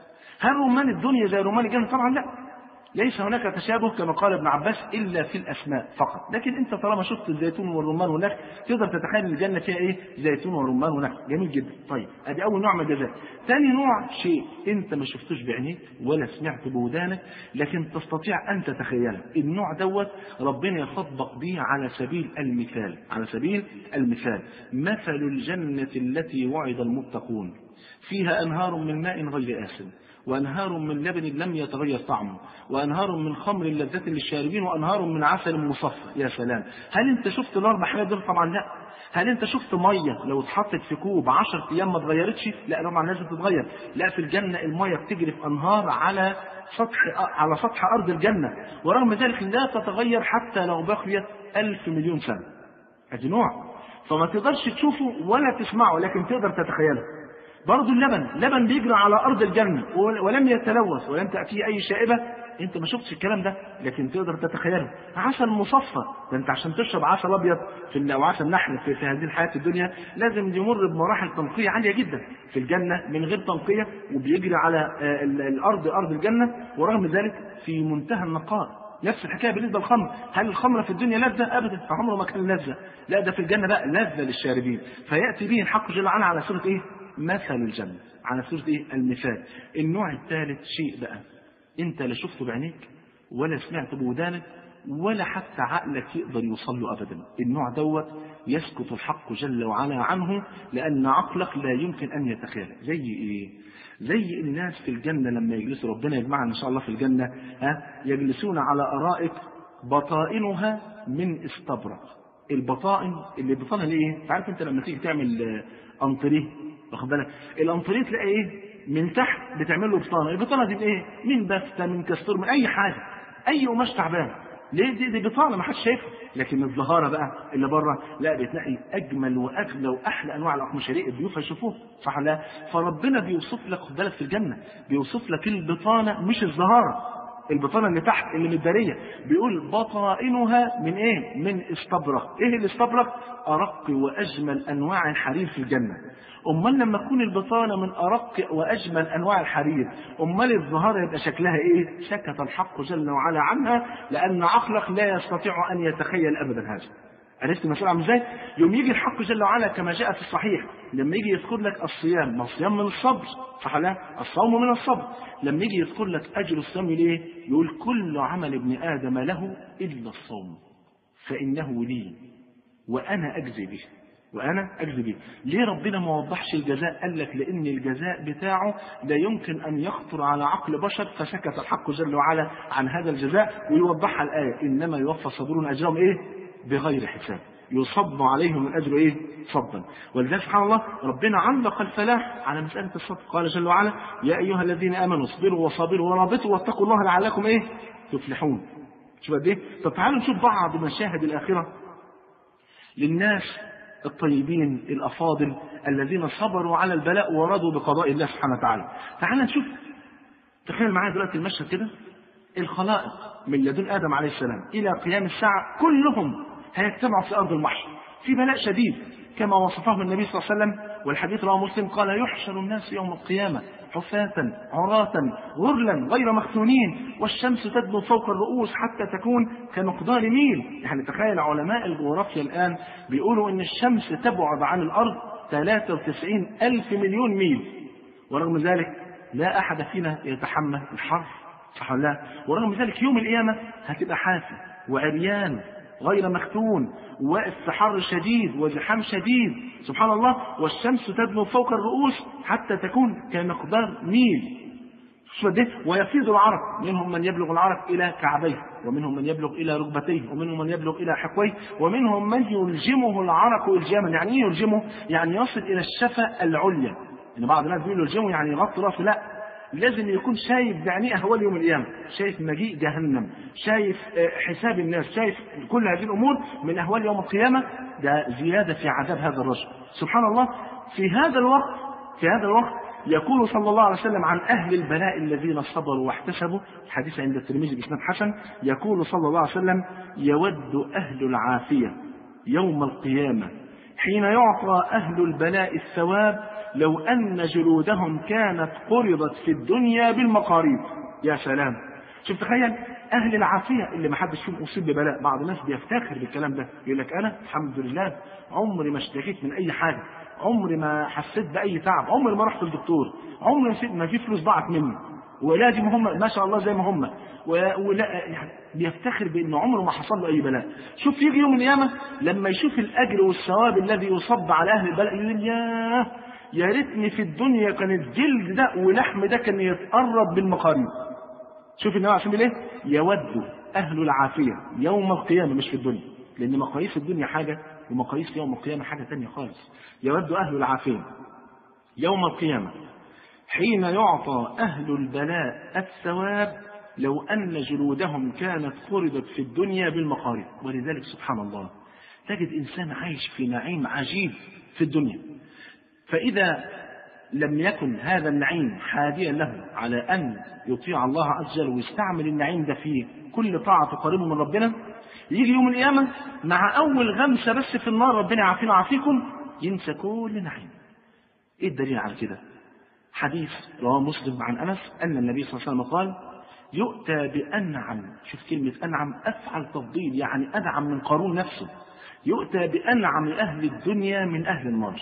هل رمان الدنيا زي رمان الجنة؟ طبعا لا، ليس هناك تشابه كما قال ابن عباس إلا في الأسماء فقط. لكن أنت طالما شفت الزيتون والرمان والنخل تقدر تتخيل الجنة فيها إيه؟ زيتون ورمان ونخل. جميل جدا. طيب أدي أول نوع من الجزاء. ثاني نوع شيء أنت ما شفتوش بعينيك ولا سمعت بودانك لكن تستطيع أن تتخيله. النوع دوت ربنا يخطبك به على سبيل المثال. على سبيل المثال: مثل الجنة التي وعد المتقون فيها أنهار من ماء غير آسن، وأنهار من لبن لم يتغير طعمه، وأنهار من خمر لذة للشاربين، وأنهار من عسل مصفى. يا سلام، هل أنت شفت الأربع حاجات دول؟ طبعا لا. هل أنت شفت مية لو اتحطت في كوب عشر أيام ما اتغيرتش؟ لا طبعا لازم تتغير. لا، في الجنة المية بتجري في أنهار على سطح على سطح أرض الجنة، ورغم ذلك لا تتغير حتى لو بقيت ألف مليون سنة. هذا نوع، فما تقدرش تشوفه ولا تسمعه لكن تقدر تتخيله. برضو اللبن، لبن بيجري على أرض الجنة ولم يتلوث ولم تأتيه أي شائبة، أنت ما شفتش الكلام ده لكن تقدر تتخيله. عسل مصفى، ده أنت عشان تشرب عسل أبيض في أو عسل نحل في, في هذه الحياة الدنيا لازم يمر بمراحل تنقية عالية جدا. في الجنة من غير تنقية وبيجري على الأرض أرض الجنة، ورغم ذلك في منتهى النقاء. نفس الحكاية بالنسبة للخمر. هل الخمر في الدنيا لذة؟ أبدا، عمره ما كان لذة. لا، ده في الجنة بقى لذة للشاربين. فيأتي به الحق جل وعلا على سورة إيه؟ مثل الجنة، على سورة إيه؟ المثال. النوع الثالث شيء بقى أنت لا شفته بعينيك ولا سمعت بودانك ولا حتى عقلك يقدر يوصل له أبدا. النوع دوت يسكت الحق جل وعلا عنه لأن عقلك لا يمكن أن يتخيله. زي إيه؟ زي الناس في الجنة لما يجلسوا، ربنا يجمعنا إن شاء الله في الجنة، ها يجلسون على أرائك بطائنها من استبرق. البطائن اللي بطانها ليه؟ تعرف أنت لما تيجي تعمل أنطريه، واخد بالك الأنطريه تلاقي إيه؟ من تحت بتعمل له بطانة. البطانة دي إيه؟ من بفتة، من كستور، من أي حاجة، أي قماش تعبان. ليه؟ دي, دي بطانة ما حدش شايفها. لكن الظهارة بقى اللي بره لا، بتلاقي أجمل وأغلى وأحلى أنواع الأقمشارية الضيوف يشوفوها، صح لا؟ فربنا بيوصف لك، خد بالك في الجنة بيوصف لك البطانة مش الظهارة، البطانة اللي تحت اللي متدارية. بيقول بطائنها من ايه؟ من استبرق. ايه الاستبرق؟ ارق واجمل انواع الحرير في الجنة. امال لما تكون البطانة من ارق واجمل انواع الحرير، امال الظهارة يبقى شكلها ايه؟ سكت الحق جل وعلا عنها لان عقلك لا يستطيع ان يتخيل ابدا هذا. عرفت المسألة عامل ازاي؟ يوم يجي الحق جل وعلا كما جاء في الصحيح لما يجي يذكر لك الصيام، ما الصيام من الصبر، صح لا؟ الصوم من الصبر. لما يجي يذكر لك اجر الصيام ليه؟ يقول كل عمل ابن ادم له الا الصوم فإنه لي وأنا أجزي به، وأنا أجزي به. ليه ربنا ما وضحش الجزاء؟ قال لك لأن الجزاء بتاعه لا يمكن أن يخطر على عقل بشر، فسكت الحق جل وعلا عن هذا الجزاء، ويوضحها الآية: إنما يوفى الصابرون أجرهم إيه؟ بغير حساب، يصب عليهم من أجر إيه؟ صبا. ولذلك سبحان الله ربنا علق الفلاح على مسألة الصبر، قال جل وعلا: يا أيها الذين آمنوا اصبروا وصابروا ورابطوا واتقوا الله لعلكم إيه؟ تفلحون. شوف قد إيه؟ طب تعالوا نشوف بعض مشاهد الآخرة للناس الطيبين الأفاضل الذين صبروا على البلاء ورضوا بقضاء الله سبحانه وتعالى. تعال نشوف، تخيل معايا دلوقتي المشهد كده: الخلائق من لدن آدم عليه السلام إلى قيام الساعة كلهم هيجتمعوا في أرض المحشر في بلاء شديد كما وصفه النبي صلى الله عليه وسلم، والحديث رواه مسلم قال: يحشر الناس يوم القيامة حفاة عراة غرلا غير مختونين والشمس تدنو فوق الرؤوس حتى تكون كمقدار ميل. يعني تخيل علماء الجغرافيا الآن بيقولوا إن الشمس تبعد عن الأرض ثلاثة وتسعين ألف مليون ميل، ورغم ذلك لا أحد فينا يتحمل الحر، صح ولا لا؟ ورغم ذلك يوم القيامة هتبقى حافي وعريان غير مختون، واقف في حر شديد وزحام شديد، سبحان الله، والشمس تدنو فوق الرؤوس حتى تكون كمقدار ميل. ويفيض العرق، منهم من يبلغ العرق إلى كعبيه، ومنهم من يبلغ إلى ركبتيه، ومنهم من يبلغ إلى حقويه، ومنهم من يلجمه العرق إلجاما. يعني إيه يلجمه؟ يعني يصل إلى الشفة العليا. يعني بعض الناس بيقولوا يلجمه يعني يغطي راسه، لا، لازم يكون شايف بعينيه أهوال يوم القيامة، شايف مجيء جهنم، شايف حساب الناس، شايف كل هذه الأمور من أهوال يوم القيامة. ده زيادة في عذاب هذا الرجل. سبحان الله، في هذا الوقت في هذا الوقت يقول صلى الله عليه وسلم عن أهل البلاء الذين صبروا واحتسبوا، الحديث عند الترمذي بإسناد حسن، يقول صلى الله عليه وسلم: يود أهل العافية يوم القيامة حين يعطى أهل البلاء الثواب لو أن جلودهم كانت قرضت في الدنيا بالمقاريض. يا سلام، شوف تخيل أهل العافية اللي ما حدش فيهم أصيب ببلاء. بعض الناس بيفتخر بالكلام ده، يقول لك: أنا الحمد لله عمري ما اشتكيت من أي حاجة، عمري ما حسيت بأي تعب، عمري ما رحت للدكتور، عمري ما في فلوس ضاعت مني، ولادي هم ما شاء الله زي ما هم، ولا يعني بيفتخر بأنه عمره ما حصل له أي بلاء. شوف يجي يوم القيامة لما يشوف الأجر والثواب الذي يصب على أهل البلاء يقول: ياه، يا ريتني في الدنيا كان الجلد ده ولحم ده كان يتقرب بالمقاريض. شوف النبي عشان ايه؟ يود أهل العافية يوم القيامة، مش في الدنيا، لأن مقاييس الدنيا حاجة ومقاييس يوم القيامة حاجة تانية خالص. يود أهل العافية يوم القيامة حين يعطى أهل البلاء الثواب لو أن جلودهم كانت قرضت في الدنيا بالمقاريض. ولذلك سبحان الله تجد إنسان عايش في نعيم عجيب في الدنيا، فإذا لم يكن هذا النعيم حاديا له على أن يطيع الله عز وجل ويستعمل النعيم ده في كل طاعة تقربه من ربنا، يجي يوم القيامة مع أول غمسة بس في النار، ربنا يعافينا ويعافيكم، ينسى كل نعيم. إيه الدليل على كده؟ حديث رواه مسلم عن أنس أن النبي صلى الله عليه وسلم قال: يؤتى بأنعم، شوف كلمة أنعم أفعل تفضيل، يعني أنعم من قارون نفسه، يؤتى بأنعم أهل الدنيا من أهل النار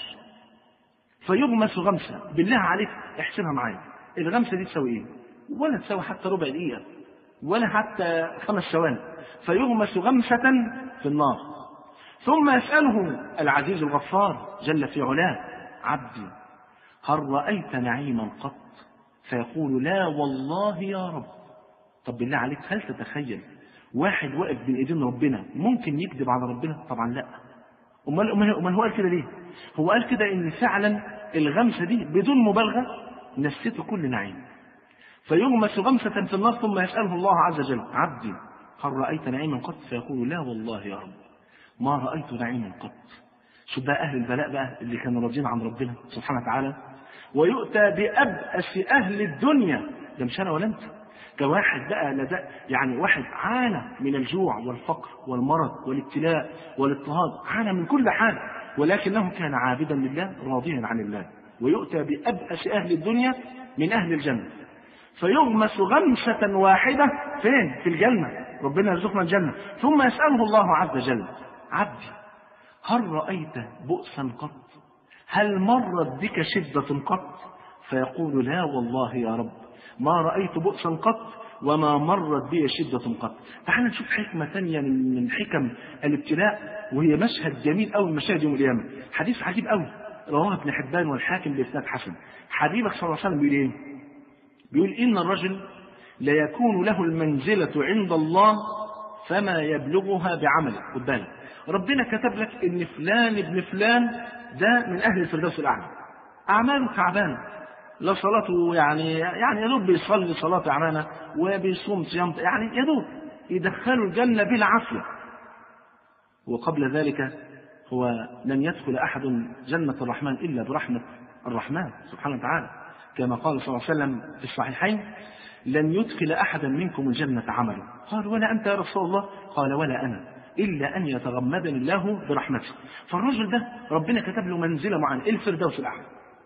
فيغمس غمسة. بالله عليك احسنها معايا، الغمسة دي تسوي ايه؟ ولا تسوي حتى ربع دقيقة ولا حتى خمس ثواني. فيغمس غمسة في النار ثم يسأله العزيز الغفار جل في علاه: عبدي هل رأيت نعيما قط؟ فيقول: لا والله يا رب. طب بالله عليك هل تتخيل واحد واقف بين ايدين ربنا ممكن يكذب على ربنا؟ طبعا لا. امال امال هو قال كده ليه؟ هو قال كده ان فعلا الغمسه دي بدون مبالغه نسيته كل نعيم. فيغمس غمسه في النار ثم يساله الله عز وجل: عبدي هل رايت نعيما قط؟ فيقول: لا والله يا رب ما رايت نعيما قط. شوف بقى اهل البلاء بقى اللي كانوا راضيين عن ربنا سبحانه وتعالى. ويؤتى بأبأس اهل الدنيا، ده مش انا ولا انت، ده واحد بقى لدى يعني واحد عانى من الجوع والفقر والمرض والابتلاء والاضطهاد، عانى من كل حاجة، ولكنه كان عابدا لله راضيا عن الله. ويؤتى بأبأس أهل الدنيا من أهل الجنة فيغمس غمسة واحدة فين؟ في الجنة، ربنا يرزقنا الجنة. ثم يسأله الله عز وجل: عبدي هل رأيت بؤسا قط؟ هل مرت بك شدة قط؟ فيقول: لا والله يا رب ما رأيت بؤسا قط وما مرت بي شدة قط. تعال نشوف حكمة ثانية من حكم الابتلاء، وهي مشهد جميل أوي من مشاهد يوم القيامة. حديث عجيب أوي رواه ابن حبان والحاكم بإسناد حسن. حبيبك صلى الله عليه وسلم بيقول إيه؟ بيقول إن الرجل لا يكون له المنزلة عند الله فما يبلغها بعمله. خد بالك، ربنا كتب لك إن فلان ابن فلان ده من أهل الفردوس الأعلى، أعماله تعبانة، لا صلاته يعني يعني يدوب بيصلي صلاة تعبانة وبيصوم صيام يعني يدوب يدخلوا الجنة بالعافية، وقبل ذلك هو لن يدخل أحد جنة الرحمن إلا برحمة الرحمن سبحانه وتعالى، كما قال صلى الله عليه وسلم في الصحيحين: لن يدخل أحدا منكم الجنة عمله. قال: ولا أنت يا رسول الله؟ قال: ولا أنا، إلا أن يتغمدني الله برحمته. فالرجل ده ربنا كتب له منزلة معينة، الفردوس الأعلى،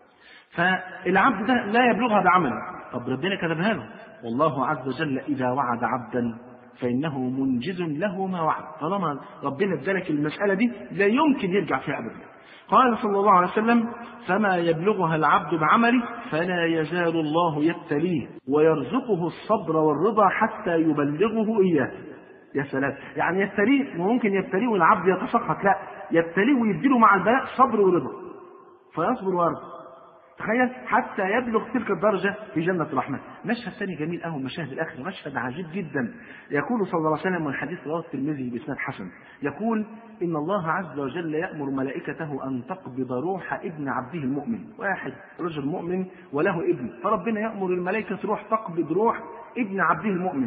فالعبد ده لا يبلغها بعمله. طب ربنا كتبها له، والله عز وجل إذا وعد عبدا فإنه منجز له ما وعد. طالما ربنا ادالك المسألة دي لا يمكن يرجع فيها أبدا. قال صلى الله عليه وسلم: فما يبلغها العبد بعمله فلا يزال الله يبتليه ويرزقه الصبر والرضا حتى يبلغه إياه. يا سلام، يعني يبتليه، وممكن يبتليه والعبد يتسخط، لا، يبتليه ويديله مع البلاء صبر ورضا فيصبر ويرضى. تخيل حتى يبلغ تلك الدرجة في جنة الرحمن. مشهد ثاني جميل أهو مشاهد الآخرة، مشهد عجيب جدا. يقول صلى الله عليه وسلم والحديث رواه الترمذي بإسناد حسن، يقول: إن الله عز وجل يأمر ملائكته أن تقبض روح ابن عبده المؤمن. واحد رجل مؤمن وله ابن، فربنا يأمر الملائكة تروح تقبض روح ابن عبده المؤمن.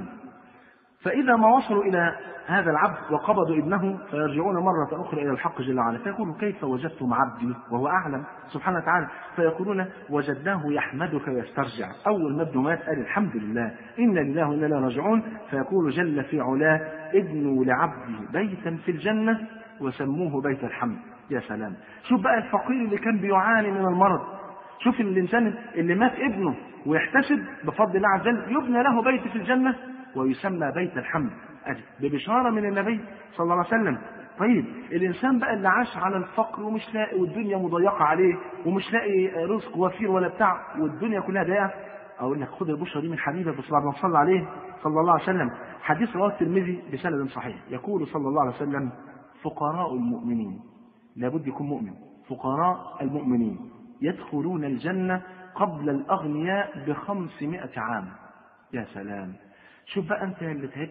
فإذا ما وصلوا إلى هذا العبد وقبضوا ابنه فيرجعون مرة أخرى إلى الحق جل وعلا، فيقولوا: كيف وجدتم عبدي وهو أعلم سبحانه وتعالى؟ فيقولون: وجدناه يحمدك ويسترجع. أول ما ابنه مات قال: الحمد لله، إنا لله وإنا إليه راجعون. فيقول جل في علاه: ابنوا لعبدي بيتا في الجنة وسموه بيت الحمد. يا سلام، شوف بقى الفقير اللي كان بيعاني من المرض، شوف الإنسان اللي مات ابنه ويحتسب بفضل الله عز وجل يبنى له بيت في الجنة ويسمى بيت الحمد، ببشارة من النبي صلى الله عليه وسلم. طيب الإنسان بقى اللي عاش على الفقر ومش لاقي والدنيا مضيقة عليه ومش لاقي رزق وفير ولا بتاع والدنيا كلها ضيقة، أقول لك خد البشرة دي من حبيبك بس بعد ما تصلى عليه صلى الله عليه وسلم. حديث رواه الترمذي بسند صحيح، يقول صلى الله عليه وسلم: فقراء المؤمنين، لابد يكون مؤمن، فقراء المؤمنين يدخلون الجنة قبل الأغنياء بخمسمائة عام. يا سلام، شوف بقى أنت اللي تعبت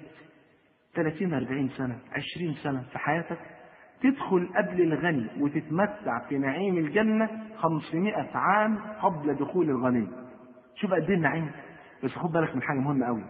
ثلاثين أربعين سنة عشرين سنة في حياتك، تدخل قبل الغني وتتمتع في نعيم الجنة خمسمائة عام قبل دخول الغني. شوف قد ايه النعيم. بس خد بالك من حاجة مهمة قوي،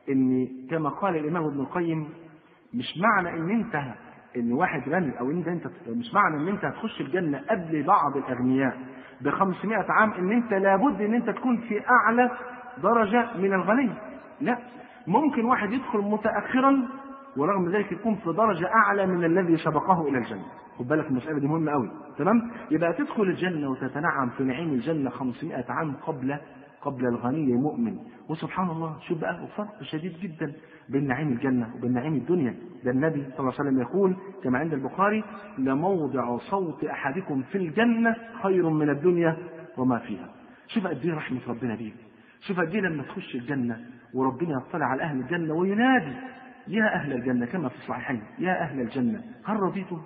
ان كما قال الإمام ابن القيم: مش معنى ان انت ان واحد غني او ان انت مش معنى ان انت هتخش الجنة قبل بعض الأغنياء بخمسمائة عام ان انت لابد ان انت تكون في اعلى درجة من الغني. لا، ممكن واحد يدخل متأخرا ورغم ذلك يكون في درجة أعلى من الذي سبقه إلى الجنة. خد بالك المسألة دي مهمة قوي. تمام؟ يبقى تدخل الجنة وتتنعم في نعيم الجنة خمسمائة عام قبل قبل الغني المؤمن. وسبحان الله، شوف بقى فرق شديد جدا بين نعيم الجنة وبين نعيم الدنيا. ده النبي صلى الله عليه وسلم يقول كما عند البخاري: لموضع صوت أحدكم في الجنة خير من الدنيا وما فيها. شوف قد ايه رحمة ربنا بيك. شوف قد ايه لما تخش الجنة وربنا يطلع على أهل الجنة وينادي: يا أهل الجنة، كما في الصحيحين: يا أهل الجنة هل رضيتم؟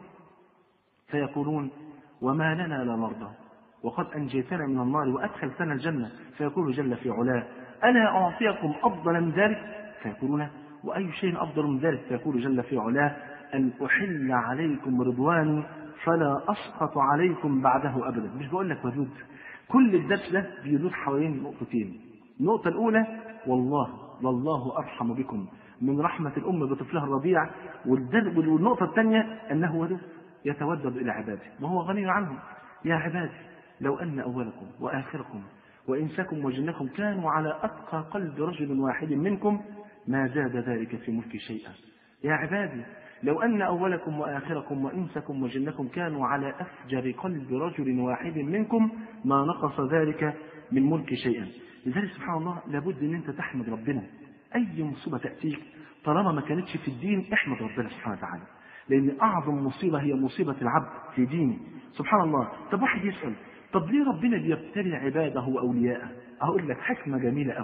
فيقولون: وما لنا لا نرضى وقد أنجيتنا من النار وأدخلتنا الجنة. فيقول جل في علاه: ألا أعطيكم أفضل من ذلك؟ فيقولون: وأي شيء أفضل من ذلك؟ فيقول جل في علاه: أن أحل عليكم رضواني فلا أسقط عليكم بعده أبدا. مش بقول لك ودود، كل الدرس ده بيدور حوالين نقطتين. النقطة الأولى: والله والله أرحم بكم من رحمة الأم بطفلها الرضيع. والنقطة الثانية أنه ودود يتودد إلى عباده وهو غني عنهم. يا عبادي لو أن أولكم وآخركم وإنسكم وجنكم كانوا على أتقى قلب رجل واحد منكم ما زاد ذلك في ملك شيئا. يا عبادي لو أن أولكم وآخركم وإنسكم وجنكم كانوا على أفجر قلب رجل واحد منكم ما نقص ذلك من ملك شيئا. لذلك سبحان الله لابد أن أنت تحمد ربنا. أي مصيبة تأتيك طالما ما كانتش في الدين احمد ربنا سبحانه وتعالى، لأن أعظم مصيبة هي مصيبة العبد في دينه. سبحان الله. طب واحد يسأل: طب ليه ربنا بيبتلي عباده وأولياءه؟ أقول لك حكمة جميلة قوي.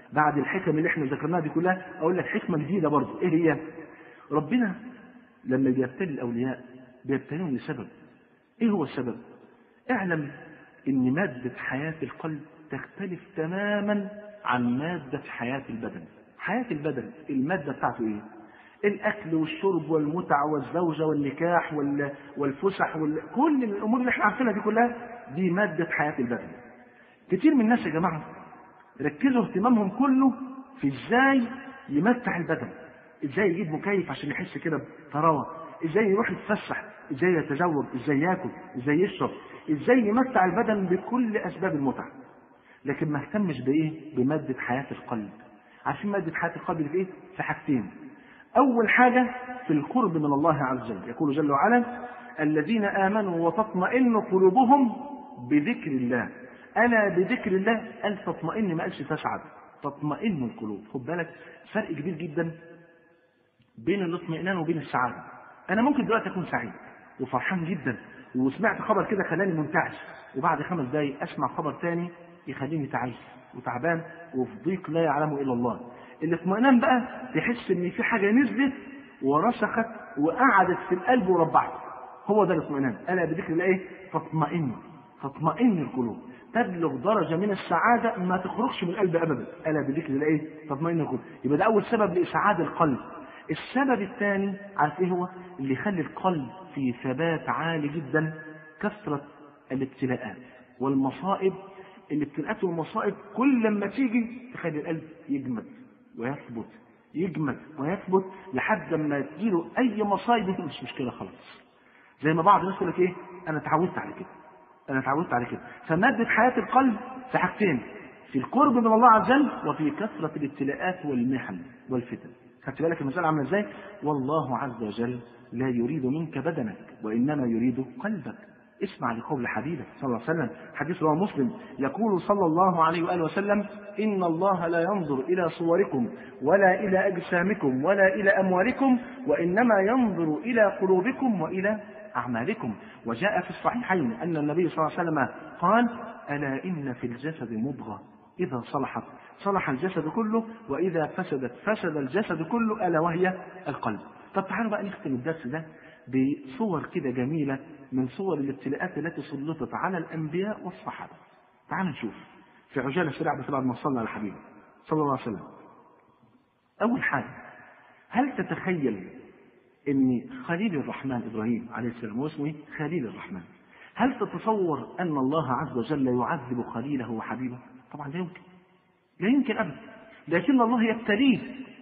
بعد الحكم اللي احنا ذكرناها دي كلها اقول لك حكمه جديده برضه. ايه هي؟ ربنا لما بيبتلي الاولياء بيبتليهم لسبب. ايه هو السبب؟ اعلم ان ماده حياه القلب تختلف تماما عن ماده حياه البدن. حياه البدن الماده بتاعته ايه؟ الاكل والشرب والمتع والزوجه والنكاح والفسح وال... كل الامور اللي احنا عارفينها دي كلها دي ماده حياه البدن. كتير من الناس يا جماعه ركزوا اهتمامهم كله في ازاي يمتع البدن، ازاي يجيب مكيف عشان يحس كده بطراوه، ازاي يروح يتفسح، ازاي يتزوج، ازاي ياكل، ازاي يشرب، ازاي يمتع البدن بكل اسباب المتعه. لكن ما اهتمش بايه؟ بماده حياه القلب. عارفين ماده حياه القلب في ايه؟ في حاجتين. اول حاجه في القرب من الله عز وجل، يقول جل وعلا الذين امنوا وتطمئن قلوبهم بذكر الله. الا بذكر الله قال تطمئن، ما قالش تسعد، تطمئن القلوب. خد بالك فرق كبير جدا بين الاطمئنان وبين السعاده. انا ممكن دلوقتي اكون سعيد وفرحان جدا وسمعت خبر كده خلاني منتعش، وبعد خمس دقايق اسمع خبر تاني يخليني تعيس وتعبان وفي ضيق لا يعلمه الا الله. الاطمئنان بقى تحس ان في حاجه نزلت ورسخت وقعدت في القلب وربعت. هو ده الاطمئنان. الا بذكر الله ايه؟ تطمئن، تطمئن القلوب، تبلغ درجه من السعاده ما تخرجش من القلب ابدا. الا بذكر الله ايه؟ تطمئن القلوب. يبقى ده اول سبب لاسعاد القلب. السبب الثاني عارف ايه هو؟ اللي يخلي القلب في ثبات عالي جدا كثره الابتلاءات والمصائب. الابتلاءات والمصائب كل لما تيجي تخلي القلب يجمد ويثبت، يجمد ويثبت لحد ما تجيله اي مصايب مش مشكله خلاص. زي ما بعض الناس يقول لك ايه؟ انا اتعودت على كده، انا اتعودت على كده. فماده حياه القلب في حاجتين: في القرب من الله عز وجل وفي كثره الابتلاءات والمحن والفتن. خدت بالك المسألة عاملة ازاي؟ والله عز وجل لا يريد منك بدنك وإنما يريد قلبك. اسمع لقول حبيبك صلى الله عليه وسلم، حديث رواه مسلم، يقول صلى الله عليه وآله وسلم: إن الله لا ينظر إلى صوركم ولا إلى أجسامكم ولا إلى أموالكم وإنما ينظر إلى قلوبكم وإلى أعمالكم. وجاء في الصحيحين أن النبي صلى الله عليه وسلم قال: ألا إن في الجسد مضغة إذا صلحت صلح الجسد كله وإذا فسدت فسد الجسد كله ألا وهي القلب. طب تعالوا بقى نختم الدرس ده بصور كده جميلة من صور الابتلاءات التي سلطت على الأنبياء والصحابة. تعالوا نشوف في عجالة سريعة بس بعد ما وصلنا للحبيب صلى الله عليه وسلم. أول حاجة، هل تتخيل أن خليل الرحمن إبراهيم عليه السلام واسمه خليل الرحمن، هل تتصور أن الله عز وجل يعذب خليله وحبيبه؟ طبعا لا يمكن، لا يمكن أبدا. لكن الله يبتليه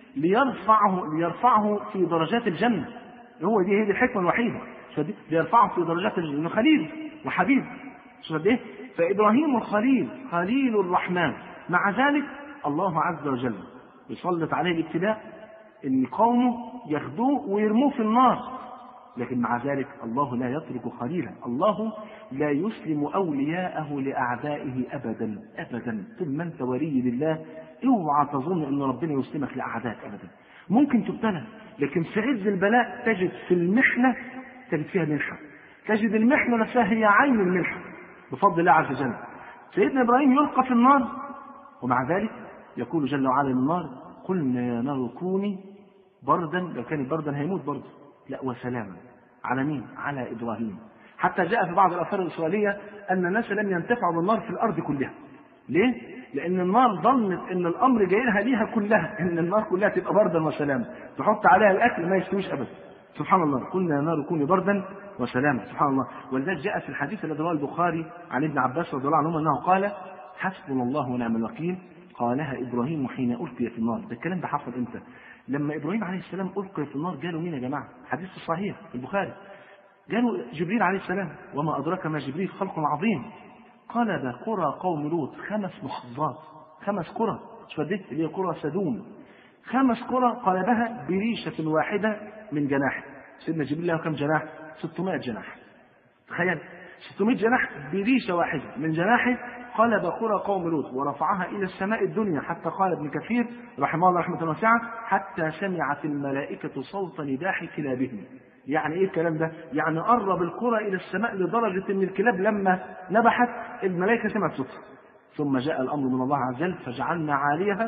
ليرفعه ليرفعه في درجات الجنة. هو دي هي دي الحكمة الوحيدة، ليرفعه في درجات الجنة. خليل وحبيب شوف ايه؟ فإبراهيم الخليل خليل الرحمن، مع ذلك الله عز وجل يسلط عليه الابتلاء ان قومه ياخذوه ويرموه في النار. لكن مع ذلك الله لا يترك خليله، الله لا يسلم أولياءه لأعدائه أبدا أبدا. طول ما أنت ولي لله اوعى تظن أن ربنا يسلمك لأعدائك أبدا. ممكن تبتلى، لكن في عز البلاء تجد في المحنة تجد فيها منحة، تجد المحنة نفسها هي عين المنحة بفضل الله عز وجل. سيدنا إبراهيم يلقى في النار ومع ذلك يقول جل وعلا للنار: قلنا يا نار كوني بردا، لو كان بردا هيموت برضه، لا وسلاما على مين؟ على إبراهيم. حتى جاء في بعض الآثار الإسرائيلية أن الناس لم ينتفعوا بالنار في الأرض كلها. ليه؟ لأن النار ظنت أن الأمر جاي لها ليها كلها، أن النار كلها تبقى بردا وسلاما، تحط عليها الأكل ما يستويش أبدا. سبحان الله، قلنا يا نار كوني بردا وسلاما، سبحان الله. ولذلك جاء في الحديث الذي رواه البخاري عن ابن عباس رضي الله عنهما أنه قال: حسبنا الله ونعم الوكيل، قالها إبراهيم حين ألقي في النار. ده الكلام ده حصل إمتى؟ لما إبراهيم عليه السلام ألقي في النار جاله مين يا جماعة؟ حديث صحيح في البخاري، جاله جبريل عليه السلام، وما أدراك ما جبريل، خلق عظيم. قلب قرى قوم لوط خمس محافظات، خمس قرى شدت اللي هي قرى سدوم، خمس قرى قلبها بريشة واحدة من جناح. سيدنا جبريل له كم جناح؟ ستمائة جناح. تخيل ستمائة جناح بريشة واحدة من جناحه، قلب قرى قوم لوط ورفعها إلى السماء الدنيا، حتى قال ابن كثير رحمه الله رحمة واسعة: حتى سمعت الملائكة صوت نداح كلابهم. يعني ايه الكلام ده؟ يعني قرب القرى الى السماء لدرجة ان الكلاب لما نبحت الملائكة سمعت صوتها. ثم جاء الامر من الله عز وجل: فجعلنا عاليها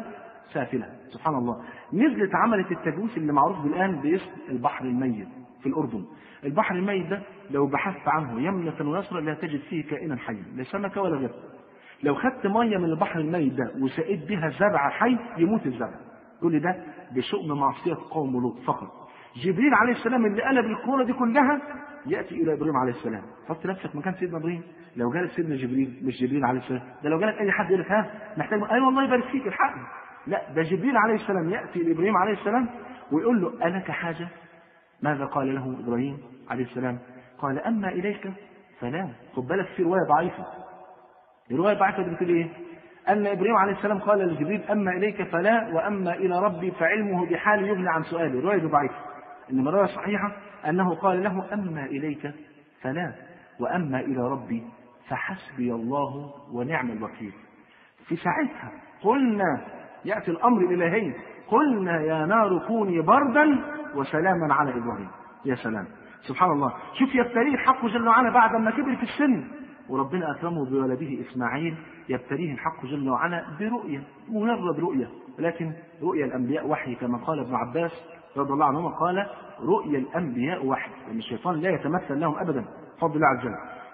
سافلة. سبحان الله. نزلت عملت التجويف اللي معروف بالآن باسم البحر الميت في الأردن. البحر الميت ده لو بحثت عنه يمنة ويسرى لا تجد فيه كائنا حيا، لا سمكة ولا غيره. لو خدت مية من البحر الميت ده وسقيت بها زرع حي يموت الزرع. كل ده بشؤم معصية قوم لوط فقط. جبريل عليه السلام اللي قلب الكورة دي كلها يأتي إلى إبراهيم عليه السلام. حط نفسك مكان سيدنا إبراهيم. لو جالك سيدنا جبريل، مش جبريل عليه السلام، ده لو جالك أي حد يقول لك ها محتاج أي والله يبارك فيك الحقني، لا ده جبريل عليه السلام يأتي لإبراهيم عليه السلام ويقول له ألك حاجة؟ ماذا قال له إبراهيم عليه السلام؟ قال أما إليك فلا. خد بالك في رواية ضعيفة، الرواية ضعيفة بتقول إيه؟ أن إبراهيم عليه السلام قال لجبريل أما إليك فلا وأما إلى ربي فعلمه بحال يغني عن سؤالي. الرواية ضعيفة، إنما الرواية صحيحة أنه قال له أما إليك فلا وأما إلى ربي فحسبي الله ونعم الوكيل. في ساعتها قلنا يأتي الأمر الإلهي، قلنا يا نار كوني بردا وسلاما على إبراهيم. يا سلام سبحان الله. شوف يبتليه الحق جل وعلا بعد ما كبر في السن وربنا أكرمه بولده إسماعيل، يبتليه الحق جل وعلا برؤية، مجرد رؤية، لكن رؤيا الأنبياء وحي كما قال ابن عباس رضي الله عنهما، قال رؤيا الأنبياء وحي، لأن الشيطان لا يتمثل لهم أبدا بفضل الله عز وجل.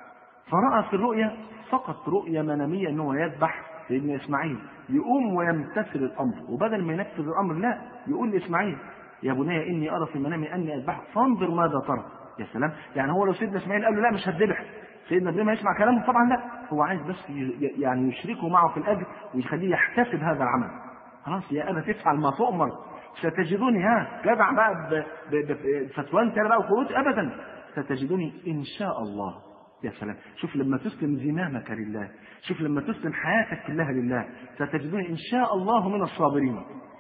فرأى في الرؤيا فقط رؤيا منامية أنه يذبح سيدنا إسماعيل، يقوم ويمتثل الأمر، وبدل ما ينفذ الأمر لا يقول لإسماعيل يا بني إني أرى في منامي أني أذبحك فانظر ماذا ترى. يا سلام. يعني هو لو سيدنا إسماعيل قال له لا مش هتذبح، سيدنا إبراهيم يسمع كلامه؟ طبعا لا، هو عايز بس يعني يشركه معه في الأجر ويخليه يحتسب هذا العمل. خلاص يا أنا تفعل ما تؤمر ستجدوني، ها جدع بقى بفتوان كده بقى وقوت أبدا، ستجدوني إن شاء الله. يا سلام. شوف لما تسلم زمامك لله، شوف لما تسلم حياتك كلها لله، ستجدوني إن شاء الله من الصابرين.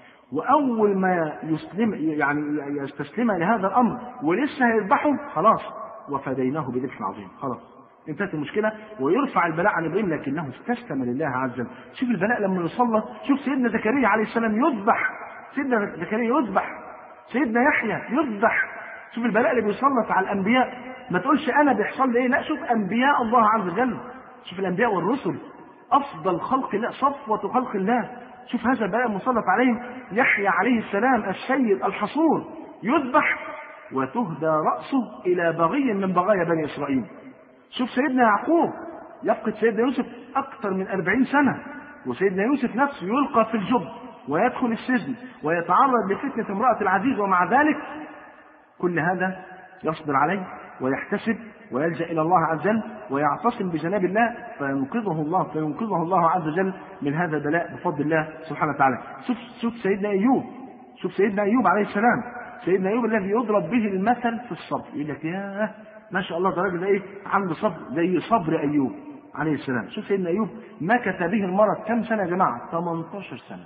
وأول ما يسلم يعني يستسلم لهذا الأمر ولسه هيذبحه خلاص وفديناه بذبح عظيم، خلاص انتهت المشكلة ويرفع البلاء عن إبراهيم، لكنه استسلم لله عز وجل. شوف البلاء لما يصلى، شوف سيدنا زكريا عليه السلام يذبح، سيدنا زكريا يذبح، سيدنا يحيى يذبح. شوف البلاء اللي بيسلط على الأنبياء، ما تقولش أنا بيحصل لي إيه، لا شوف أنبياء الله عز وجل، شوف الأنبياء والرسل أفضل خلق الله، صفوة خلق الله. شوف هذا البلاء المسلط عليهم. يحيى عليه السلام السيد الحصور يذبح وتهدى رأسه إلى بغي من بغايا بني إسرائيل. شوف سيدنا يعقوب يفقد سيدنا يوسف أكثر من أربعين سنة، وسيدنا يوسف نفسه يلقى في الجب ويدخل السجن ويتعرض لفتنة امرأة العزيز، ومع ذلك كل هذا يصبر عليه ويحتسب ويلجأ إلى الله عز وجل ويعتصم بجناب الله فينقذه الله فينقذه الله عز وجل من هذا البلاء بفضل الله سبحانه وتعالى. شوف شوف سيدنا أيوب، شوف سيدنا أيوب عليه السلام، سيدنا أيوب الذي يضرب به المثل في الصبر. يقول لك يا ما شاء الله ده راجل ده ايه عنده صبر زي صبر أيوب عليه السلام. شوف سيدنا أيوب مكث به المرض كم سنة يا جماعة؟ ثمانية عشر سنة.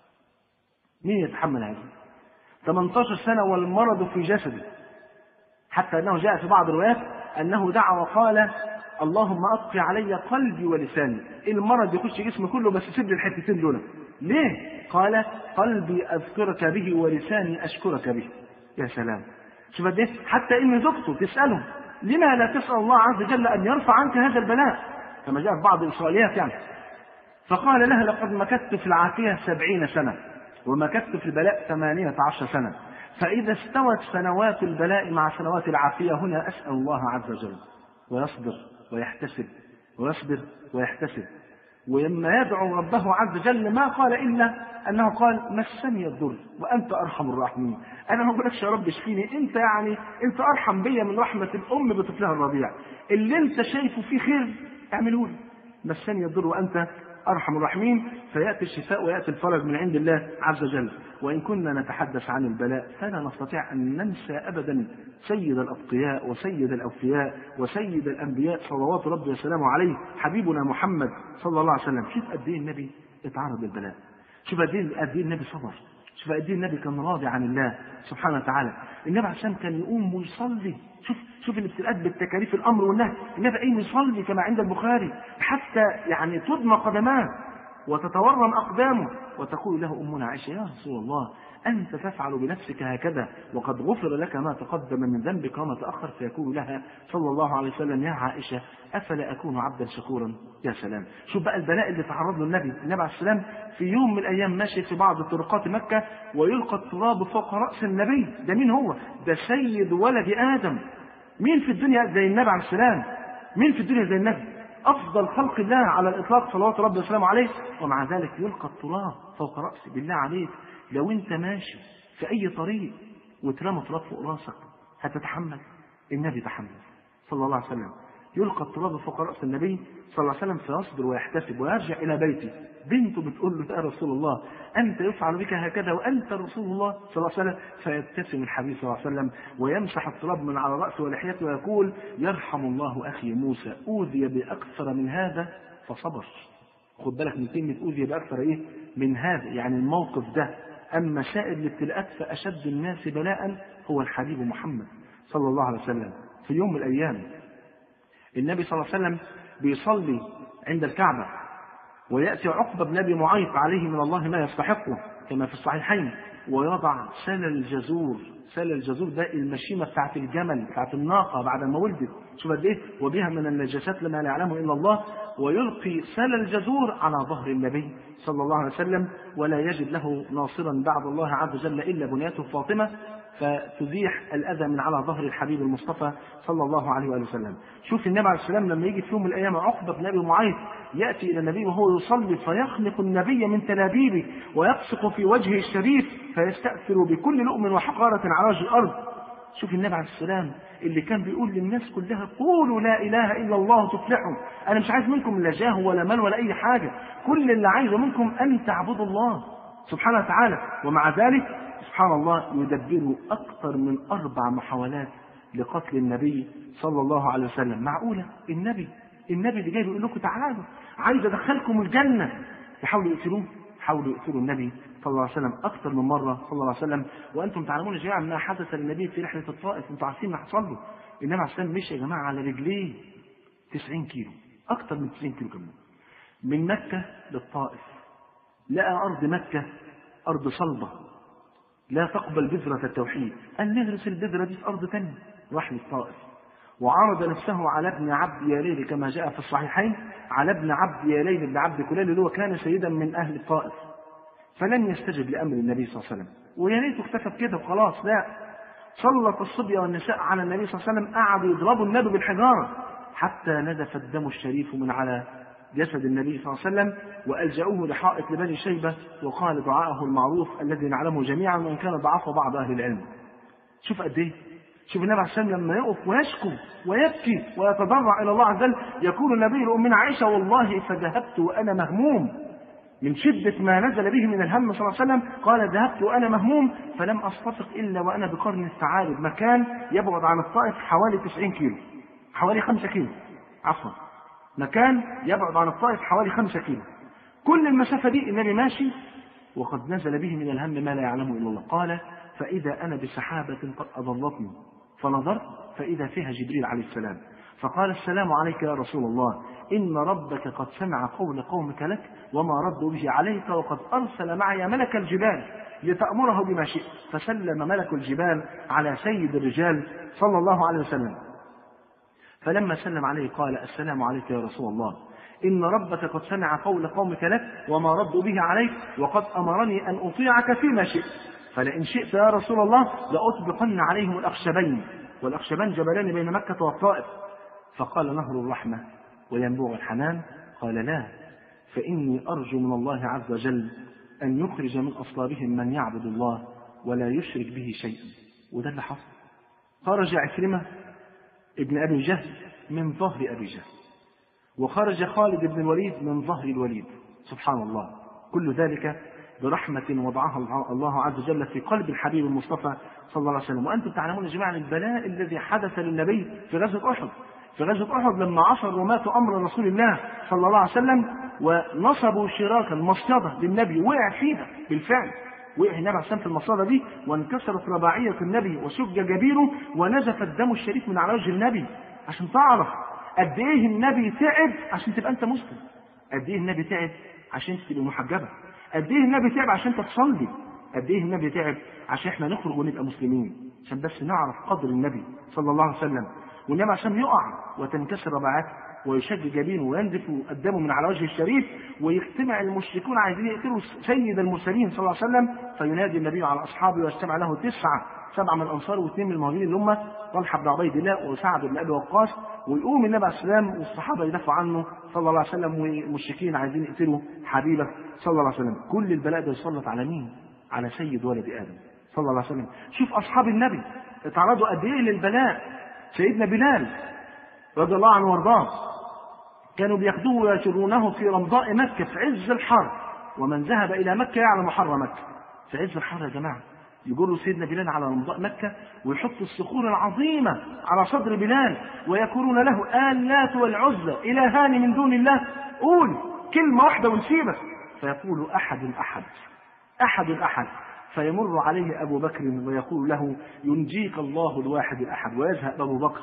مين يتحمل هذا؟ ثمانية عشر سنة والمرض في جسده، حتى أنه جاء في بعض الروايات أنه دعا وقال اللهم أبقي علي قلبي ولساني. المرض يخش جسمي كله بس سيب لي الحتتين دول. ليه؟ قال قلبي أذكرك به ولساني أشكرك به. يا سلام. شوف قد ايه، حتى إن زوجته تسأله لما لا تسأل الله عز وجل أن يرفع عنك هذا البلاء، كما جاء في بعض الإسرائيليات يعني. فقال لها لقد مكثت في العافية سبعين سنة ومكثت في البلاء ثمانية عشر سنة، فإذا استوت سنوات البلاء مع سنوات العافية هنا أسأل الله عز وجل. ويصبر ويحتسب ويصبر ويحتسب، ولما يدعو ربه عز وجل ما قال إلا أنه قال مسني الضر وأنت أرحم الراحمين. أنا ما بقولكش يا رب اشفيني، أنت يعني أنت أرحم بيا من رحمة الأم بطفلها الرضيع، اللي أنت شايفه فيه خير اعمله لي، مسني الضر وأنت أرحم الراحمين. فيأتي الشفاء ويأتي الفرج من عند الله عز وجل. وإن كنا نتحدث عن البلاء فلا نستطيع أن ننسى أبدا سيد الأتقياء وسيد الأوفياء وسيد الأنبياء صلوات ربي وسلامه عليه حبيبنا محمد صلى الله عليه وسلم. شوف قد ايه النبي اتعرض للبلاء، شوف قد ايه النبي صبر، شوف قد ايه النبي كان راضي عن الله سبحانه وتعالى. النبي عشان كان يقوم ويصلي، شوف شوف الابتلاءات بالتكاليف الامر والنهي، النبي قايم يصلي كما عند البخاري حتى يعني تدمى قدماه وتتورم اقدامه، وتقول له امنا عائشه يا رسول الله أنت تفعل بنفسك هكذا وقد غفر لك ما تقدم من ذنبك وما تأخر. فيقول لها صلى الله عليه وسلم يا عائشة أفلا أكون عبدا شكورا. يا سلام، شوف بقى البلاء اللي تعرض له النبي النبي عليه السلام. في يوم من الأيام ماشي في بعض طرقات مكة ويلقى التراب فوق رأس النبي. ده مين هو؟ ده سيد ولد آدم. مين في الدنيا زي النبي عليه السلام؟ مين في الدنيا زي النبي؟ أفضل خلق الله على الإطلاق صلوات ربي وسلامه عليه، ومع ذلك يلقى التراب فوق رأسه. بالله عليك لو أنت ماشي في أي طريق وترمى تراب فوق رأسك هتتحمل؟ النبي تحمل صلى الله عليه وسلم. يلقى التراب فوق رأس النبي صلى الله عليه وسلم فيصبر ويحتسب ويرجع إلى بيته. بنته بتقول له يا رسول الله أنت يفعل بك هكذا وأنت رسول الله صلى الله عليه وسلم. فيبتسم الحبيب صلى الله عليه وسلم ويمسح التراب من على رأسه ولحيته ويقول يرحم الله أخي موسى أوذي بأكثر من هذا فصبر. خد بالك من كلمة أوذي بأكثر إيه من هذا، يعني الموقف ده. أما سائر الابتلاءات فأشد الناس بلاء هو الحبيب محمد صلى الله عليه وسلم. في يوم من الأيام النبي صلى الله عليه وسلم بيصلي عند الكعبة ويأتي عقبة بن أبي معيط عليه من الله ما يستحقه كما في الصحيحين ويضع سل الجزور. سل الجزور ده المشيمة بتاعت الجمل بتاعت الناقة بعد ما ولدت، شوف قد ايه، وبها من النجاسات لما لا يعلمه إلا الله. ويلقي سل الجزور على ظهر النبي صلى الله عليه وسلم ولا يجد له ناصرا بعد الله عز وجل إلا بنيته فاطمة فتزيح الأذى من على ظهر الحبيب المصطفى صلى الله عليه وآله وسلم. شوف النبي عليه السلام لما يجي في يوم من الأيام عقبة بن أبي معيط يأتي إلى النبي وهو يصلي فيخنق النبي من تلابيبه ويبصق في وجهه الشريف فيستأثر بكل لؤم وحقارة على وجه الأرض. شوف النبي عليه السلام اللي كان بيقول للناس كلها قولوا لا إله إلا الله تفلحوا. أنا مش عايز منكم لا جاه ولا مال ولا أي حاجة، كل اللي عايزه منكم أن تعبدوا الله سبحانه وتعالى. ومع ذلك سبحان الله يدبروا أكثر من أربع محاولات لقتل النبي صلى الله عليه وسلم. معقولة النبي النبي اللي جاي بيقول لكم تعالوا عايز أدخلكم الجنة يحاولوا يقتلوه؟ حاولوا يقتلوا النبي صلى الله عليه وسلم أكثر من مرة صلى الله عليه وسلم. وأنتم تعلمون جميعا ما حدث للنبي في رحلة الطائف. أنتم عارفين ما حصل له. النبي عليه السلام مشي يا جماعة على رجليه تسعين كيلو، أكثر من تسعين كيلو كمان، من مكة للطائف. لقى أرض مكة أرض صلبة لا تقبل بذرة التوحيد، أن نغرس البذرة دي في أرض ثانية. راح للطائف وعرض نفسه على ابن عبد ياليل كما جاء في الصحيحين، على ابن عبد ياليل بن عبد كلال اللي هو كان سيدا من أهل الطائف. فلم يستجب لأمر النبي صلى الله عليه وسلم وياليل اكتفى بكده وخلاص. لا، سلط الصبية والنساء على النبي صلى الله عليه وسلم، قعدوا يضربوا النبي بالحجارة حتى نزف الدم الشريف من على جسد النبي صلى الله عليه وسلم وألجأوه لحائط لبني شيبة وقال دعاءه المعروف الذي نعلمه جميعا وإن كان ضعفه بعض أهل العلم. شوف قد ايه، شوف النبي عليه السلام لما يقف ويشكو ويبكي ويتضرع إلى الله عز وجل يقول النبي لأمنا عائشة والله فذهبت وأنا مهموم من شدة ما نزل به من الهم صلى الله عليه وسلم. قال ذهبت وأنا مهموم فلم أستفق إلا وأنا بقرن الثعالب، مكان يبعد عن الطائف حوالي تسعين كيلو، حوالي خمسة كيلو عفوا، مكان يبعد عن الطائف حوالي خمسة كيلو. كل المسافة دي النبي ماشي وقد نزل به من الهم ما لا يعلمه إلا الله. قال فإذا أنا بسحابة قد أضلتني فنظرت فإذا فيها جبريل عليه السلام فقال السلام عليك يا رسول الله إن ربك قد سمع قول قومك لك وما ردوا به عليك وقد أرسل معي ملك الجبال لتأمره بما شئت. فسلم ملك الجبال على سيد الرجال صلى الله عليه وسلم. فلما سلم عليه قال السلام عليك يا رسول الله إن ربك قد سمع قول قومك لك وما ردوا به عليك وقد أمرني أن أطيعك فيما شئت فلئن شئت يا رسول الله لأطبقن عليهم الأخشبين، والأخشبان جبلان بين مكة والطائف. فقال نهر الرحمة وينبوع الحنان قال لا فإني أرجو من الله عز وجل أن يخرج من أصلابهم من يعبد الله ولا يشرك به شيئا. وده اللي حصل. خرج عكرمة ابن أبي جهل من ظهر أبي جهل وخرج خالد بن الوليد من ظهر الوليد. سبحان الله، كل ذلك برحمة وضعها الله عز وجل في قلب الحبيب المصطفى صلى الله عليه وسلم. وأنتم تعلمون جميعا البلاء الذي حدث للنبي في غزوة أحد. في غزوة أحد لما عصروا وماتوا أمر رسول الله صلى الله عليه وسلم ونصبوا شراكا مصيدة للنبي وقع فيها بالفعل، وقع النبي عليه السلام في المصيدة دي وانكسرت رباعية النبي وشج جبينه ونزف الدم الشريف من على وجه النبي. عشان تعرف قد ايه النبي تعب عشان تبقى انت مسلم، قد ايه النبي تعب عشان تبقى محجبة، قد ايه النبي تعب عشان تصلي، قد ايه النبي تعب عشان احنا نخرج ونبقى مسلمين، عشان بس نعرف قدر النبي صلى الله عليه وسلم. والنبي عشان يقع وتنكسر رباعاته ويشج جبينه وينزف قدامه من على وجه الشريف، ويجتمع المشركون عايزين يقتلوا سيد المرسلين صلى الله عليه وسلم، فينادي النبي على اصحابه ويجتمع له تسعه، سبعه من الانصار واثنين من المهاجرين اللي هم طلحه بن عبيد الله وسعد بن ابي وقاص، ويقوم النبي عليه السلام والصحابه يدافعوا عنه صلى الله عليه وسلم، والمشركين عايزين يقتلوا حبيبه صلى الله عليه وسلم. كل البلاء ده يسلط على مين؟ على سيد ولد ادم صلى الله عليه وسلم. شوف اصحاب النبي اتعرضوا قد ايه للبلاء. سيدنا بلال رضي الله عنه وارضاه كانوا بياخدوه ويجرونه في رمضاء مكه في عز الحر، ومن ذهب الى مكه يعلم حر مكه. في عز الحر يا جماعه يجروا سيدنا بلال على رمضاء مكه ويحطوا الصخور العظيمه على صدر بلال ويقولون له آلات والعزى إلهان من دون الله، قول كلمه واحده ونسيبك. فيقول احد احد احد احد، فيمر عليه ابو بكر ويقول له ينجيك الله الواحد الاحد، ويذهب ابو بكر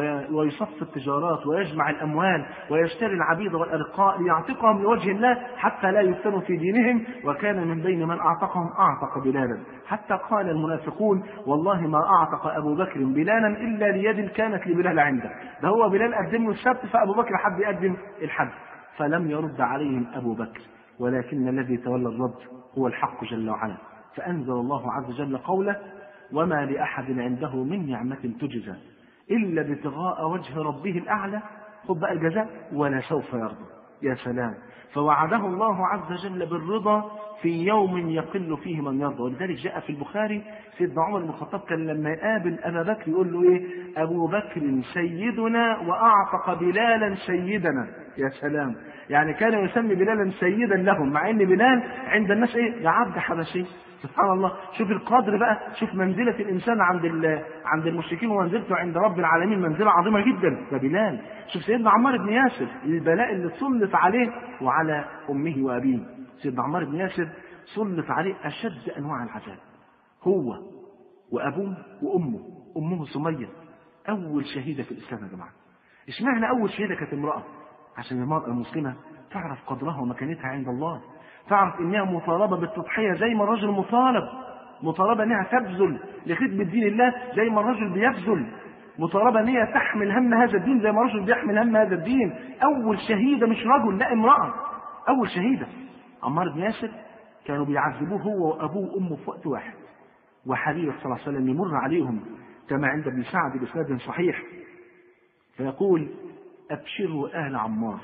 ويصف التجارات ويجمع الأموال ويشتري العبيد والأرقاء ليعتقهم لوجه الله حتى لا يفتنوا في دينهم. وكان من بين من أعتقهم أعتق بلالا، حتى قال المنافقون والله ما أعتق أبو بكر بلالا إلا ليد كانت لبلال عنده. ده هو بلال قدم له السبت فأبو بكر حب يقدم الحد، فلم يرد عليهم أبو بكر، ولكن الذي تولى الرد هو الحق جل وعلا. فأنزل الله عز وجل قوله وما لأحد عنده من نعمة تجزى إلا ابتغاء وجه ربه الأعلى، خذ بقى الجزاء ولا سوف يرضى. يا سلام. فوعده الله عز وجل بالرضا في يوم يقل فيه من يرضى. ولذلك جاء في البخاري سيدنا عمر بن الخطاب كان لما يقابل أبا بكر يقول له إيه؟ أبو بكر سيدنا وأعتق بلالا سيدنا. يا سلام. يعني كان يسمي بلالا سيدا لهم، مع ان بلال عند الناس ايه؟ ده عبد حبشي. سبحان الله. شوف القدر بقى، شوف منزلة الإنسان عند عند المشركين ومنزلته عند رب العالمين منزلة عظيمة جدا. ده بلال. شوف سيدنا عمار بن ياسر البلاء اللي سلط عليه وعلى أمه وأبيه. سيدنا عمار بن ياسر سلط عليه أشد أنواع العذاب، هو وأبوه وأمه. أمه سمية أول شهيدة في الإسلام يا جماعة. اشمعنى أول شهيدة كانت امرأة؟ عشان المرأة المسلمة تعرف قدرها ومكانتها عند الله، تعرف انها مطالبة بالتضحية زي ما الرجل مطالب، مطالبة انها تبذل لخدمة دين الله زي ما الرجل بيبذل، مطالبة انها تحمل هم هذا الدين زي ما الرجل بيحمل هم هذا الدين. اول شهيدة مش رجل، لا امرأة اول شهيدة. عمار بن ياسر كانوا بيعذبوه هو وابوه وامه في وقت واحد، وحبيبه صلى الله عليه وسلم يمر عليهم كما عند ابن سعد بإسناد صحيح فيقول أبشروا آل عمار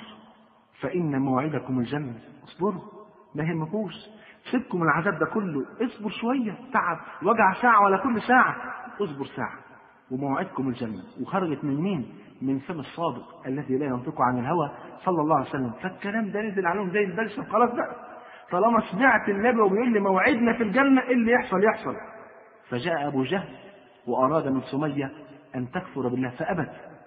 فإن موعدكم الجنة. اصبروا، ما يهمكوش، سيبكم من العذاب ده كله، اصبر شوية، تعب وجع ساعة ولا كل ساعة، اصبر ساعة وموعدكم الجنة. وخرجت من مين؟ من فم الصادق الذي لا ينطق عن الهوى صلى الله عليه وسلم. فالكلام ده نزل عليهم زي البلسم. خلاص بقى، طالما سمعت النبي وبيقول لي موعدنا في الجنة، ايه اللي يحصل يحصل. فجاء أبو جهل وأراد من سمية أن تكفر بالله فأبت،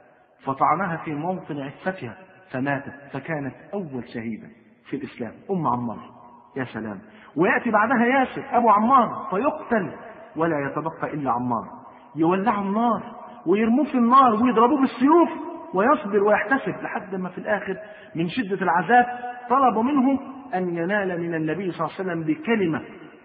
فطعنها في موطن عفتها فماتت، فكانت أول شهيدة في الإسلام أم عمار. يا سلام. ويأتي بعدها ياسر أبو عمار فيقتل ولا يتبقى إلا عمار، يولعوا النار ويرموه في النار ويضربوه بالسيوف ويصبر ويحتسب لحد ما في الآخر من شدة العذاب طلبوا منه أن ينال من النبي صلى الله عليه وسلم بكلمة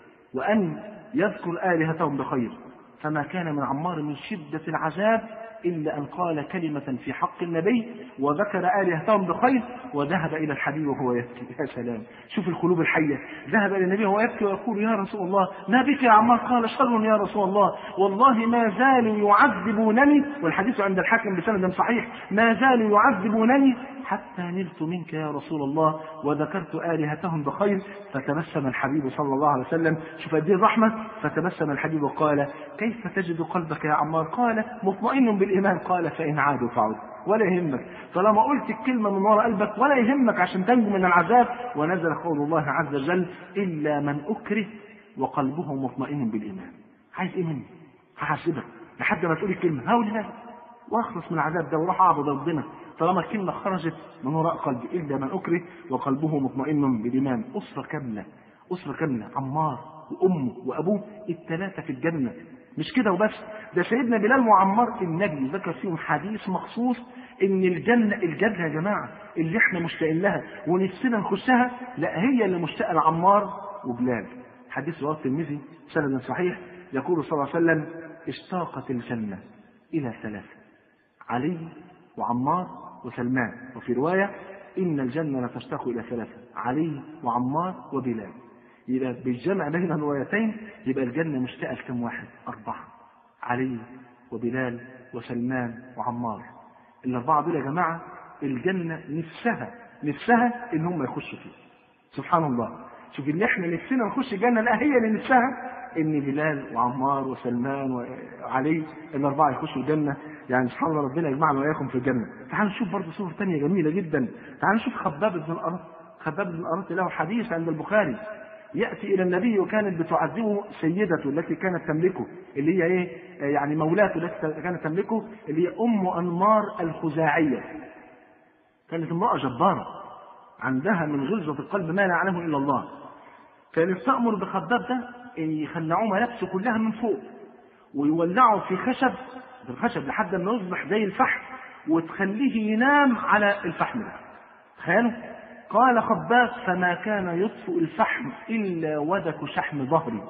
وأن يذكر آلهتهم بخير، فما كان من عمار من شدة العذاب إلا أن قال كلمة في حق النبي وذكر آلهتهم بخير وذهب إلى الحبيب وهو يبكي. يا سلام. شوف القلوب الحية. ذهب إلى النبي وهو يبكي ويقول يا رسول الله ما بك يا عمار؟ قال شر يا رسول الله، والله ما زالوا يعذبونني، والحديث عند الحاكم بسند صحيح، ما زالوا يعذبونني حتى نلت منك يا رسول الله وذكرت آلهتهم بخير. فتبسم الحبيب صلى الله عليه وسلم. شوف قد ايه الرحمة. فتبسم الحبيب وقال كيف تجد قلبك يا عمار؟ قال مطمئن بالإيمان. قال فإن عادوا فعود، ولا يهمك طالما قلت الكلمة من وراء قلبك، ولا يهمك عشان تنجو من العذاب. ونزل قول الله عز وجل إلا من أكره وقلبه مطمئن بالإيمان. عايز إيه مني؟ هحاسبك لحد ما تقول الكلمة هقولها واخلص من العذاب ده وراح أعبد ربنا طالما الكلمة خرجت من وراء قلبي. إلا من أكره وقلبه مطمئن بالإيمان. أسرة كاملة، أسرة كاملة، عمار وأمه وأبوه الثلاثة في الجنة. مش كده وبس، ده سيدنا بلال وعمار النبي ذكر فيهم حديث مخصوص ان الجنة الجنة يا جماعة اللي احنا مشتاقين لها ونفسنا نخشها، لا هي اللي مشتاقة لعمار وبلال. حديث رواه الترمذي سند صحيح، يقول صلى الله عليه وسلم: اشتاقت الجنة إلى ثلاثة: علي وعمار وسلمان. وفي رواية: إن الجنة لتشتاق إلى ثلاثة: علي وعمار وبلال. يبقى بالجمع بين الروايتين يبقى الجنة مشتاقة لكم واحد؟ أربعة: علي وبلال وسلمان وعمار. الأربعة دول يا جماعة الجنة نفسها نفسها إن هم يخشوا فيه. سبحان الله، شوف اللي احنا نفسنا نخش الجنة، لا هي اللي نفسها إن بلال وعمار وسلمان وعلي الأربعة يخشوا الجنة. يعني سبحان الله، ربنا يجمعنا وإياكم في الجنة. تعالوا نشوف برضه صور ثانية جميلة جدا. تعالوا نشوف خباب بن الأرط. خباب بن الأرط له حديث عند البخاري، يأتي إلى النبي وكانت بتعذبه سيدته التي كانت تملكه، اللي هي إيه يعني مولاته التي كانت تملكه، اللي هي أم أنمار الخزاعية. كانت امرأة جبارة عندها من غلظة القلب ما لا يعلمه إلا الله. كانت تأمر بخباب ده إن يخلعوا ملابسه كلها من فوق ويولعوا في خشب بالخشب لحد ما يصبح زي الفحم، وتخليه ينام على الفحم ده. تخيلوا، قال خباب: فما كان يطفئ الفحم إلا ودك شحم ظهري.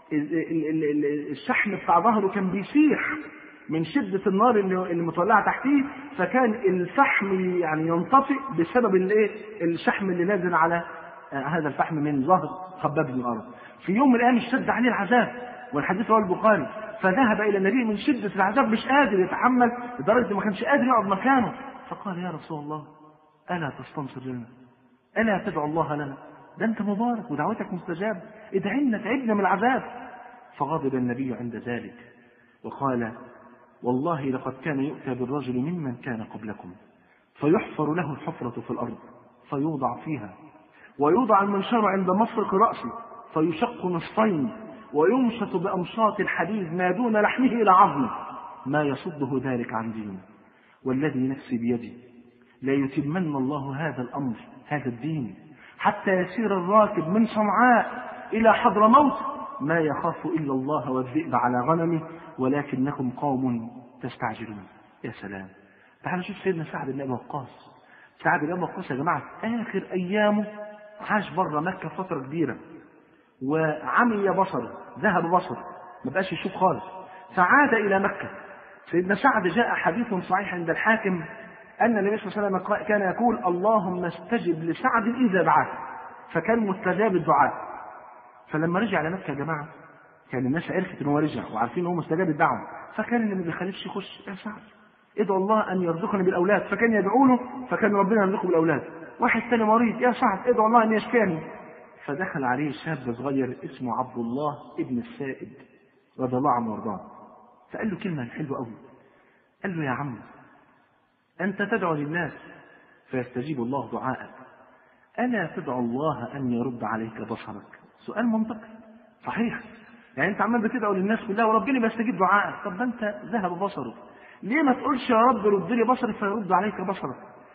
الشحم بتاع ظهره كان بيسيح من شدة النار اللي متولعة تحتيه، فكان الفحم يعني ينطفئ بسبب الايه الشحم اللي نازل على هذا الفحم من ظهر خباب بن الأرط. في يوم من الأيام اشتد عليه العذاب، والحديث رواه البخاري، فذهب إلى النبي من شدة العذاب مش قادر يتحمل لدرجة ما كانش قادر يقعد مكانه، فقال: يا رسول الله ألا تستنصر لنا؟ ألا تدعو الله لنا؟ ده أنت مبارك ودعوتك مستجاب، ادعي لنا تعبنا من العذاب. فغضب النبي عند ذلك وقال: والله لقد كان يؤتى بالرجل ممن كان قبلكم فيحفر له الحفرة في الأرض فيوضع فيها، ويوضع المنشار عند مفرق رأسه فيشق نصفين، ويمشط بأمشاط الحديد ما دون لحمه إلى عظمه، ما يصده ذلك عن دينه. والذي نفسي بيدي لا يتمن الله هذا الأمر هذا الدين حتى يسير الراكب من صنعاء إلى حضرموت ما يخاف إلا الله والذئب على غنمه، ولكنكم قوم تستعجلون. يا سلام، تعالوا شوف سيدنا سعد بن أبي وقاص. سعد بن أبي وقاص يا جماعة آخر أيامه عاش بره مكة فترة كبيرة، وعمي بصره، ذهب بصره، ما بقاش يشوف خالص، فعاد إلى مكة. سيدنا سعد جاء حديث صحيح عند الحاكم أن النبي صلى الله عليه وسلم كان يقول: اللهم استجب لسعد إذا دعاك، فكان مستجاب الدعاء. فلما رجع على مكة يا جماعة كان الناس عرفت إنه رجع وعارفين إنه مستجاب الدعوة، فكان اللي ما بيخالفش يخش: يا سعد ادعو الله أن يرزقني بالأولاد، فكان يدعو له فكان ربنا يرزقه بالأولاد. واحد ثاني مريض: يا سعد ادعو الله أن يشفيني. فدخل عليه شاب صغير اسمه عبد الله ابن السائب رضي الله عنه وارضاه، فقال له كلمة حلوة قوي، قال له: يا عم أنت تدعو للناس فيستجيب الله دعاءك، ألا تدعو الله أن يرد عليك بصرك؟ سؤال منطقي صحيح، يعني أنت عمال بتدعو للناس كلها وربنا بيستجيب دعائك، طب أنت ذهب بصرك، ليه ما تقولش يا رب رد لي بصري فيرد عليك بصرك؟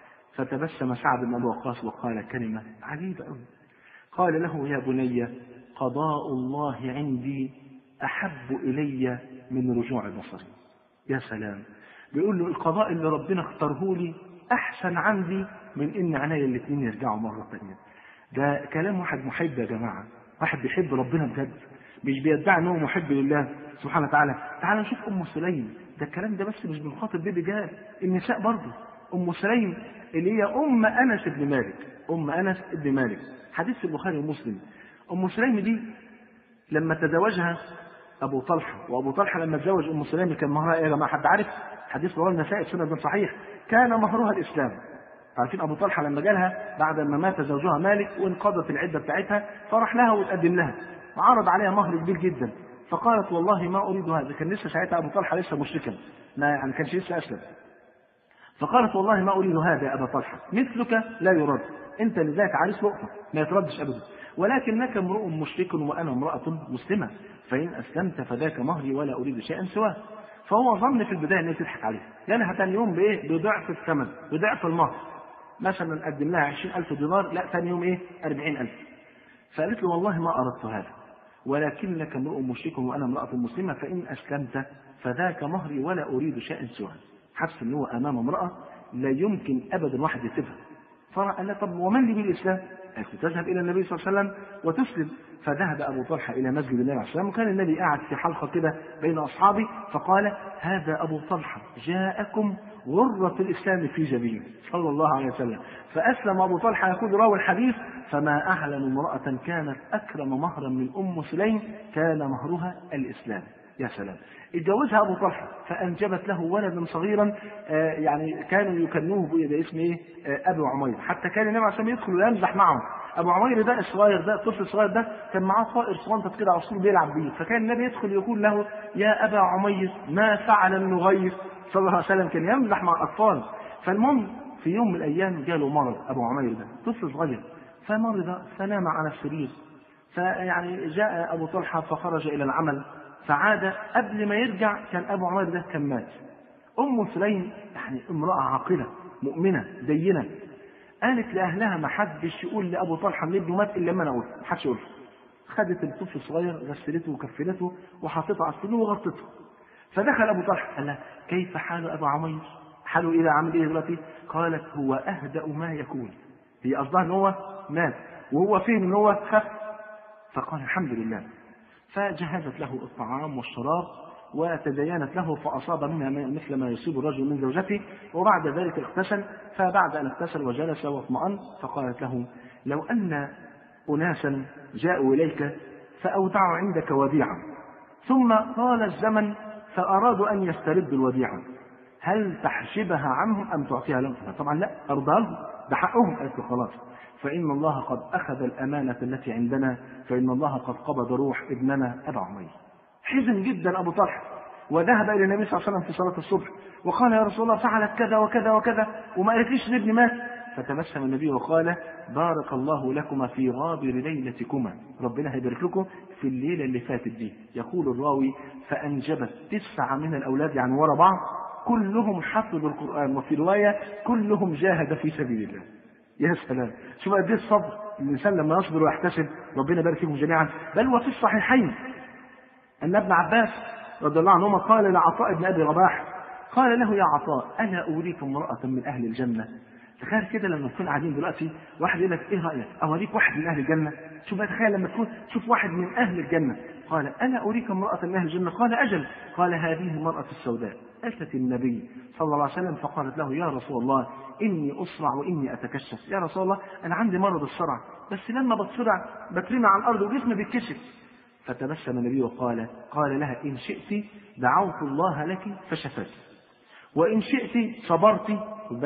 فتبسم سعد بن أبي وقاص وقال كلمة عجيبة قوي، قال له: يا بني قضاء الله عندي أحب إلي من رجوع بصري. يا سلام، بيقول له القضاء اللي ربنا اختاره لي أحسن عندي من إن عينيا الاثنين يرجعوا مرة ثانية. ده كلام واحد محب يا جماعة، واحد بيحب ربنا بجد، مش بيدعي أنه محب لله سبحانه وتعالى. تعال نشوف أم سليم، ده الكلام ده بس مش بنخاطب بيه رجال، النساء برضه. أم سليم اللي هي أم أنس بن مالك، أم أنس بن مالك، حديث في البخاري ومسلم. أم سليم دي لما تزوجها أبو طلحة، وأبو طلحة لما تزوج أم سليم كان مهرها إيه يا جماعة؟ حد عارف؟ حديث رواه النسائي سنة صحيح، كان مهرها الإسلام. عارفين أبو طلحة لما جالها بعد ما مات زوجها مالك وانقضت العدة بتاعتها، فرح لها وتقدم لها وعرض عليها مهر كبير جدا، فقالت: والله ما أريد هذا. كان لسه ساعتها أبو طلحة لسه مشركا، ما يعني كانش لسه أسلم. فقالت: والله ما أريد هذا يا أبا طلحة، مثلك لا يرد، أنت لذلك عريس لقطة ما يتردش أبدا، ولكنك امرؤ مشرك وأنا امرأة مسلمة، فإن أسلمت فذاك مهري ولا أريد شيئا سواه. فهو ظن في البداية أن تضحك عليه، لأنها ثاني يوم بإيه؟ بضعف الثمن، بضعف المهر، مثلا قدم لها عشرين ألف دينار، لا ثاني يوم إيه؟ أربعين ألف. فقالت له: والله ما أردت هذا، ولكنك امرؤ مشرك وأنا امرأة مسلمة، فإن أسلمت فذاك مهري ولا أريد شيئا سواه. حس أنه أمام امرأة لا يمكن أبدا واحد يسيبها. فقال لها: طب ومن لي بالإسلام؟ تذهب إلى النبي صلى الله عليه وسلم وتسلم. فذهب أبو طلحة إلى مسجد النبي عليه الصلاة والسلام، وكان النبي قاعد في حلقة كده بين أصحابه، فقال: هذا أبو طلحة جاءكم غرة الإسلام في جبينه صلى الله عليه وسلم. فأسلم أبو طلحة. يقول راوي الحديث: فما أعلم امرأة كانت أكرم مهرا من أم سليم كان مهرها الإسلام. يا سلام. اتجوزها أبو طلحة فأنجبت له ولدا صغيرا، آه يعني كانوا يكنوه باسم إيه؟ آه أبو عمير. حتى كان النبي عليه الصلاة والسلام يدخل ويمزح معه. أبو عمير ده الصغير ده الطفل الصغير ده كان معاه طائر صغنطط كده عصفور بيلعب بيه، فكان النبي يدخل يقول له: يا أبا عمير ما فعل النغير صلى الله عليه وسلم. كان يمزح مع الأطفال. فالمهم في يوم من الأيام جاله مرض أبو عمير ده، طفل صغير، فمرض فنام على السرير. فيعني جاء أبو طلحة فخرج إلى العمل، فعاد قبل ما يرجع كان أبو عمير ده كان مات. أم سليم يعني امرأة عاقلة مؤمنة دينة، قالت لأهلها: ما حدش يقول لأبو طلحة إن ابنه مات إلا لما أنا أقول، ما حدش يقول. خدت الطفل الصغير غسلته وكفلته وحطته على السرير وغطته. فدخل أبو طلحة قال لها: كيف حال أبو عمير؟ حاله إيه؟ عامل إيه دلوقتي؟ قالت: هو أهدأ ما يكون. هي قصدها إن هو مات وهو فين إن هو خف. فقال: الحمد لله. فجهزت له الطعام والشراب وتدينت له، فأصاب منها مثل ما يصيب الرجل من زوجته. وبعد ذلك اغتسل. فبعد أن اغتسل وجلس واطمأن فقالت له: لو أن أناسا جاءوا إليك فأودعوا عندك وديعة، ثم طال الزمن فأرادوا أن يستردوا الوديعة، هل تحجبها عنهم أم تعطيها لهم؟ طبعا لا، أرضها لهم، ده حقهم. قالت له: خلاص، فإن الله قد أخذ الأمانة التي عندنا، فإن الله قد قبض روح ابننا أبا عمير. حزن جدا أبو طلحة وذهب إلى النبي صلى الله عليه وسلم في صلاة الصبح وقال: يا رسول الله فعلت كذا وكذا وكذا وما قالتليش ان ابني مات. فتبسم النبي وقال: بارك الله لكما في غابر ليلتكما، ربنا هيبارك لكم في الليلة اللي فاتت دي. يقول الراوي: فأنجبت تسعة من الأولاد يعني ورا بعض، كلهم حفظوا القرآن، وفي رواية كلهم جاهد في سبيل الله. يا سلام، شوف قد ايه الصبر. الإنسان لما يصبر ويحتسب ربنا يبارك فيهم جميعا. بل وفي الصحيحين أن ابن عباس رضي الله عنهما قال لعطاء بن أبي رباح، قال له: يا عطاء ألا أريك امرأة من أهل الجنة؟ تخيل كده لما نكون قاعدين دلوقتي واحد يقول لك: إيه رأيك أوريك واحد من أهل الجنة؟ شوف بقى، تخيل لما تكون تشوف واحد من أهل الجنة. قال: ألا أريك امرأة من أهل الجنة؟ قال: أجل. قال: هذه المرأة السوداء. أتت النبي صلى الله عليه وسلم فقالت له: يا رسول الله إني أصرع وإني أتكشف. يا رسول الله أنا عندي مرض الصرع، بس لما بتصرع بترمي على الأرض وجسمي بيتكشف. فتبسم النبي وقال قال لها: إن شئت دعوت الله لك فشفاك، وإن شئت صبرت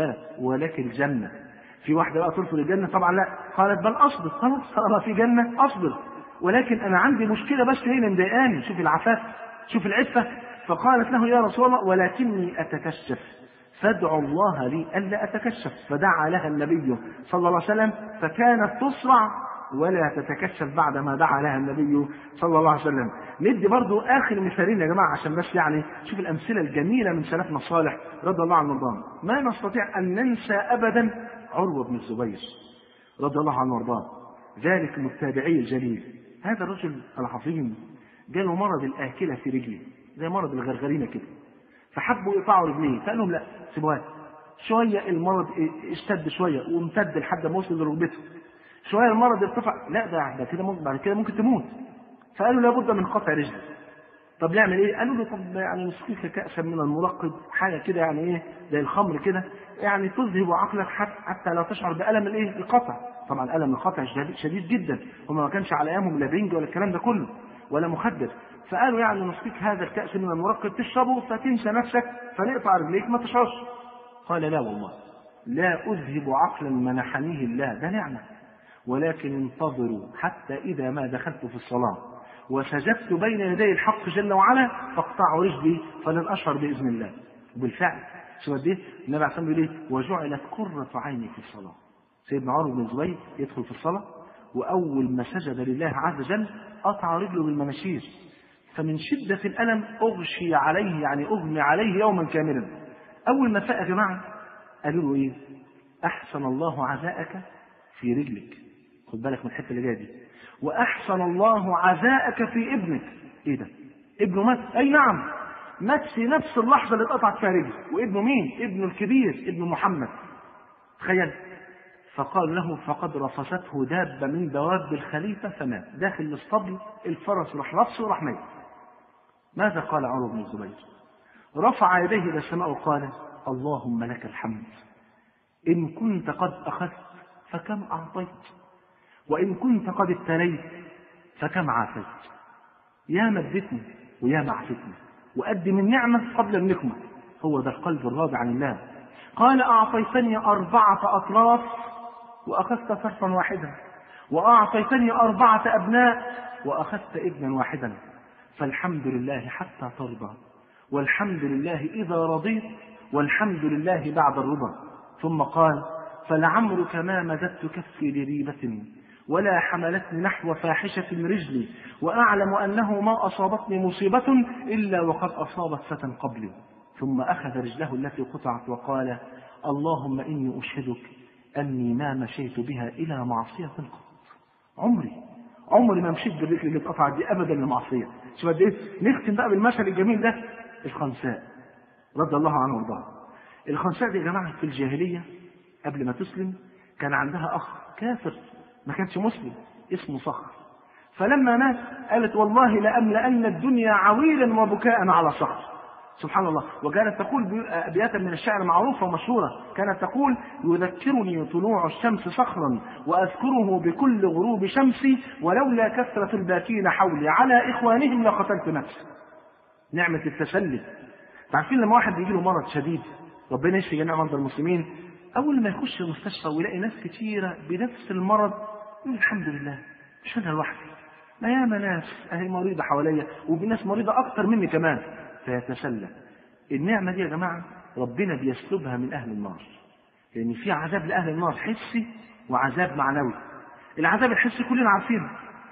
ولك الجنة. في واحدة بقى ترفض الجنة؟ طبعا لا. قالت: بل أصبر. خلاص طالما في جنة أصبر، ولكن أنا عندي مشكلة بس هنا مضايقاني. شوف العفاف، شوف العفة. فقالت له: يا رسول الله ولكني أتكشف، فادعوا الله لي ألا أتكشف. فدعا لها النبي صلى الله عليه وسلم فكانت تصرع ولا تتكشف بعد ما دعا لها النبي صلى الله عليه وسلم. ندي برضو آخر مثالين يا جماعة عشان بس يعني شوف الأمثلة الجميلة من سلفنا الصالح رضي الله عنه وارضاه. ما نستطيع أن ننسى أبدا عروة بن الزبير رضي الله عنه وارضاه، ذلك التابعي الجليل. هذا الرجل العظيم جاله مرض الآكلة في رجله زي مرض الغرغرينة كده، فحبوا يقطعوا رجليه، فقال لهم: لا سيبوها. شوية المرض اشتد شوية وامتد لحد ما وصل لركبته، شوية المرض ارتفع، لا ده كده ممكن بعد كده ممكن تموت. فقالوا: لابد من قطع رجله. طب نعمل ايه؟ قالوا له: طب يعني نسقيك كأسا من المرقد، حاجة كده يعني ايه زي الخمر كده، يعني تذهب عقلك حتى لا تشعر بألم الايه القطع. طبعا ألم القطع شديد جدا، وما ما كانش على ايامهم لا بنج ولا الكلام ده كله ولا مخدر. فقالوا: يعني نسقيك هذا الكأس من المرقد تشربه فتنسى نفسك فنقطع رجليك ما تشعرش. قال: لا والله لا أذهب عقلا منحنيه الله، ده نعمة، ولكن انتظروا حتى إذا ما دخلت في الصلاة وسجدت بين يدي الحق جل وعلا فاقطعوا رجلي فلن أشعر بإذن الله. وبالفعل شو قد ايه النبي عليه الصلاة والسلام بيقول: وجعلت قرة عيني في الصلاة. سيدنا عمرو بن الزبير يدخل في الصلاة وأول ما سجد لله عز وجل قطع رجله بالمناشير، فمن شدة الألم أغشي عليه يعني أغمي عليه يوما كاملا. أول ما فاق يا جماعة قالوا له: إيه؟ أحسن الله عزاءك في رجلك. خد بالك من الحته اللي جايه دي. واحسن الله عزاءك في ابنك. ايه ده؟ ابنه مات؟ اي نعم، مات في نفس اللحظه اللي اتقطعت فيها رجله. وابنه مين؟ ابنه الكبير ابن محمد. تخيل. فقال له فقد رفسته دابة من دواب الخليفة فمات. داخل الاسطبل الفرس راح رفسه وراح ميت. ماذا قال عروة بن الزبير؟ رفع يديه إلى السماء وقال اللهم لك الحمد، إن كنت قد أخذت فكم أعطيت، وإن كنت قد ابتليت فكم عافيت. يا مدتني ويا معفتني، وقدم النعمة قبل النقمة. هو ده القلب الراضي عن الله. قال أعطيتني أربعة أطراف وأخذت طرفا واحدا، وأعطيتني أربعة أبناء وأخذت ابنا واحدا، فالحمد لله حتى ترضى، والحمد لله إذا رضيت، والحمد لله بعد الرضا. ثم قال فلعمرك ما مددت كفي لريبة ولا حملتني نحو فاحشة رجلي، وأعلم أنه ما أصابتني مصيبة إلا وقد أصابت فتى قبلي. ثم أخذ رجله التي قطعت وقال اللهم إني أشهدك أني ما مشيت بها إلى معصية قط. عمري عمري ما مشيت بالرجل اللي اتقطعت دي أبدا للمعصية. شو قد إيه؟ نختم بقى بالمثل الجميل ده. الخنساء رضي الله عنه وارضاها. الخنساء دي يا جماعة في الجاهلية قبل ما تسلم كان عندها أخ كافر ما كانش مسلم اسمه صخر. فلما مات قالت والله لأملأن الدنيا عويلا وبكاء على صخر. سبحان الله. وكانت تقول أبياتا من الشعر معروفة ومشهورة، كانت تقول يذكرني طلوع الشمس صخرا وأذكره بكل غروب شمسي، ولولا كثرة الباكين حولي على إخوانهم لقتلت نفسي. نعمة التسلي. تعرفين لما واحد يجي له مرض شديد ربنا يشفي جميع مرضى المسلمين، أول ما يخش المستشفى ويلاقي ناس كتيرة بنفس المرض يقول الحمد لله مش أنا لوحدي، ما ياما ناس أهي مريضة حواليا وبناس مريضة أكتر مني كمان، فيتسلى. النعمة دي يا جماعة ربنا بيسلبها من أهل النار، لأن في عذاب لأهل النار حسي وعذاب معنوي. العذاب الحسي كلنا عارفينه،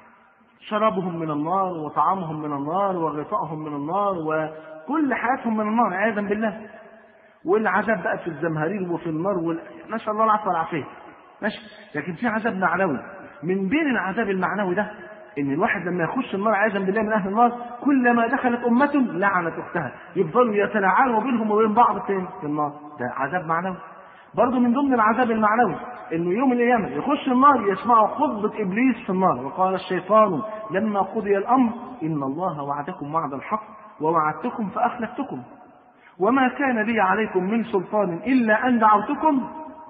شرابهم من النار وطعامهم من النار وغطائهم من النار وكل حياتهم من النار عياذا بالله. والعذاب بقى في الزمهرير وفي النار وال... نسأل الله العفو والعافية ماشي. لكن في عذاب معنوي. من بين العذاب المعنوي ده ان الواحد لما يخش النار عياذا بالله من اهل النار كلما دخلت امه لعنت اختها، يفضلوا يتلاعنوا بينهم وبين بعض في النار. ده عذاب معنوي. برضه من ضمن العذاب المعنوي انه يوم القيامه يخش النار يسمعوا خطبه ابليس في النار، وقال الشيطان لما قضي الامر ان الله وعدكم وعد الحق ووعدتكم فاخلفتكم وما كان لي عليكم من سلطان الا ان دعوتكم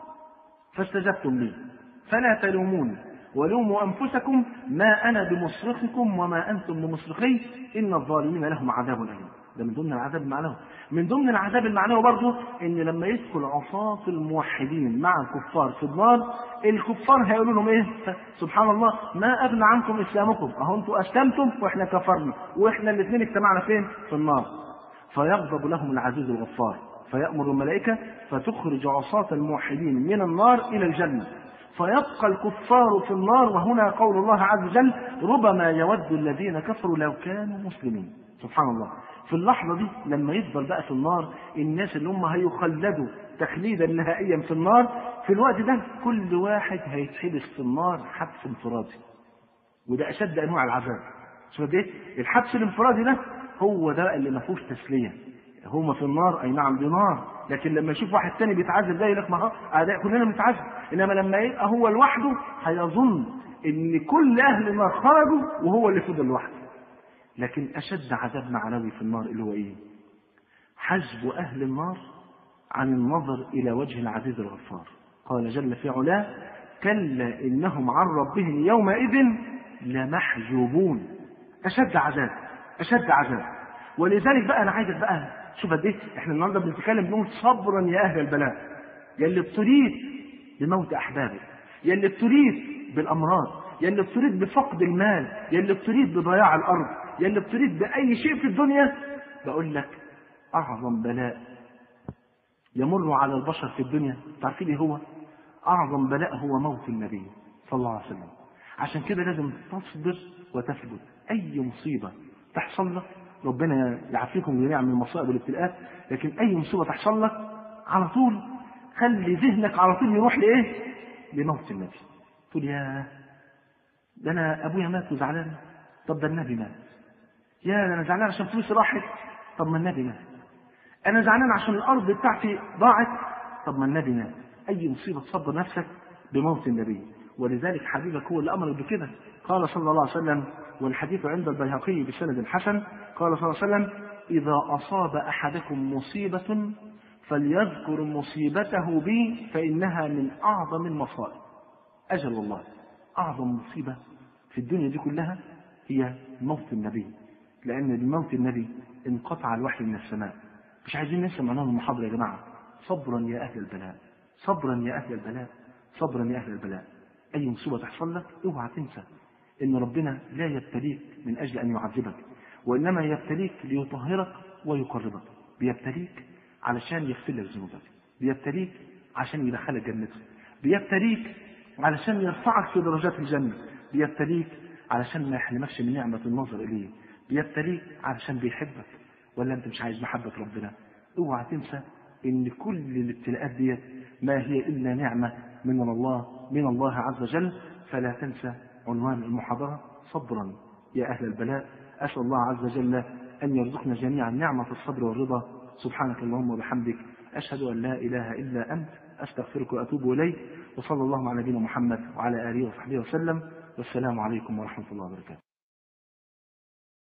فاستجبتم لي فلا تلوموني ولوموا أنفسكم ما أنا بمصرخكم وما أنتم بمصرخي إن الظالمين لهم عذاب أليم. ده من ضمن العذاب المعنوي. من ضمن العذاب المعنوي برضه إن لما يدخل عصاة الموحدين مع الكفار في النار، الكفار هيقولوا لهم إيه؟ سبحان الله ما أغنى عنكم إسلامكم، أهو أنتم أسلمتم وإحنا كفرنا وإحنا الاثنين اجتمعنا فين؟ في النار. فيغضب لهم العزيز الغفار فيأمر الملائكة فتخرج عصاة الموحدين من النار إلى الجنة، فيبقى الكفار في النار. وهنا قول الله عز وجل ربما يود الذين كفروا لو كانوا مسلمين. سبحان الله. في اللحظة دي لما يفضل بقى في النار الناس اللي هم هيخلدوا تخليدا نهائيا في النار، في الوقت ده كل واحد هيتحبس في النار حبس انفرادي، وده أشد أنواع العذاب. شوف ده الحبس الانفرادي ده هو ده اللي ما فيهوش تسلية. هما في النار اي نعم دي نار، لكن لما يشوف واحد تاني بيتعذب ده يقول لك ما اعداء كلنا بنتعذب. انما لما يبقى هو لوحده هيظن ان كل اهل النار خرجوا وهو اللي فضل لوحده. لكن اشد عذاب معنوي في النار اللي هو ايه؟ حجب اهل النار عن النظر الى وجه العزيز الغفار. قال جل في علاه كلا انهم عن ربهم يومئذ لمحجوبون. اشد عذاب اشد عذاب. ولذلك بقى انا عايزك بقى شوف قد ايه احنا النهارده بنتكلم بنقول صبرا يا اهل البلاء، يا اللي ابتليت بموت احبابك، يا اللي ابتليت بالامراض، يا اللي ابتليت بفقد المال، يا اللي ابتليت بضياع الارض، يا اللي ابتليت باي شيء في الدنيا. بقول لك اعظم بلاء يمر على البشر في الدنيا تعرفين ايه هو؟ اعظم بلاء هو موت النبي صلى الله عليه وسلم. عشان كده لازم تصبر وتثبت. اي مصيبه تحصل لك ربنا يعافيكم جميعا من المصائب والابتلاءات، لكن اي مصيبه تحصل لك على طول خلي ذهنك على طول يروح لايه؟ لموت النبي. تقول يا ده انا ابويا مات وزعلان، طب ده النبي مات. يا ده انا زعلان عشان فلوسي راحت، طب ما النبي مات. انا زعلان عشان الارض بتاعتي ضاعت، طب ما النبي مات. اي مصيبه تصبر نفسك بموت النبي. ولذلك حبيبك هو اللي أمر بكده. قال صلى الله عليه وسلم، والحديث عند البيهقي بسند حسن، قال صلى الله عليه وسلم: إذا أصاب أحدكم مصيبة فليذكر مصيبته بي فإنها من أعظم المصائب. أجل والله أعظم مصيبة في الدنيا دي كلها هي موت النبي، لأن بموت النبي انقطع الوحي من السماء. مش عايزين نسمع عنهم المحاضرة يا جماعة. صبرا يا أهل البلاء، صبرا يا أهل البلاء، صبرا يا أهل البلاء. أي مصيبة تحصل لك اوعى تنسى إن ربنا لا يبتليك من أجل أن يعذبك، وإنما يبتليك ليطهرك ويقربك. بيبتليك علشان يغفر لك ذنوبك، بيبتليك عشان يدخلك جنته، بيبتليك علشان يرفعك في درجات الجنة، بيبتليك علشان ما يحرمكش من نعمة النظر إليه، بيبتليك علشان بيحبك. ولا أنت مش عايز محبة ربنا؟ اوعى تنسى إن كل الابتلاءات ديت ما هي إلا نعمة من الله من الله عز وجل. فلا تنسى عنوان المحاضرة: صبرا يا أهل البلاء. أسأل الله عز وجل أن يرزقنا جميعا نعمة الصبر والرضا. سبحانك اللهم وبحمدك، أشهد أن لا إله إلا أنت، أستغفرك وأتوب إليك. وصلى الله على نبينا محمد وعلى آله وصحبه وسلم. والسلام عليكم ورحمة الله وبركاته.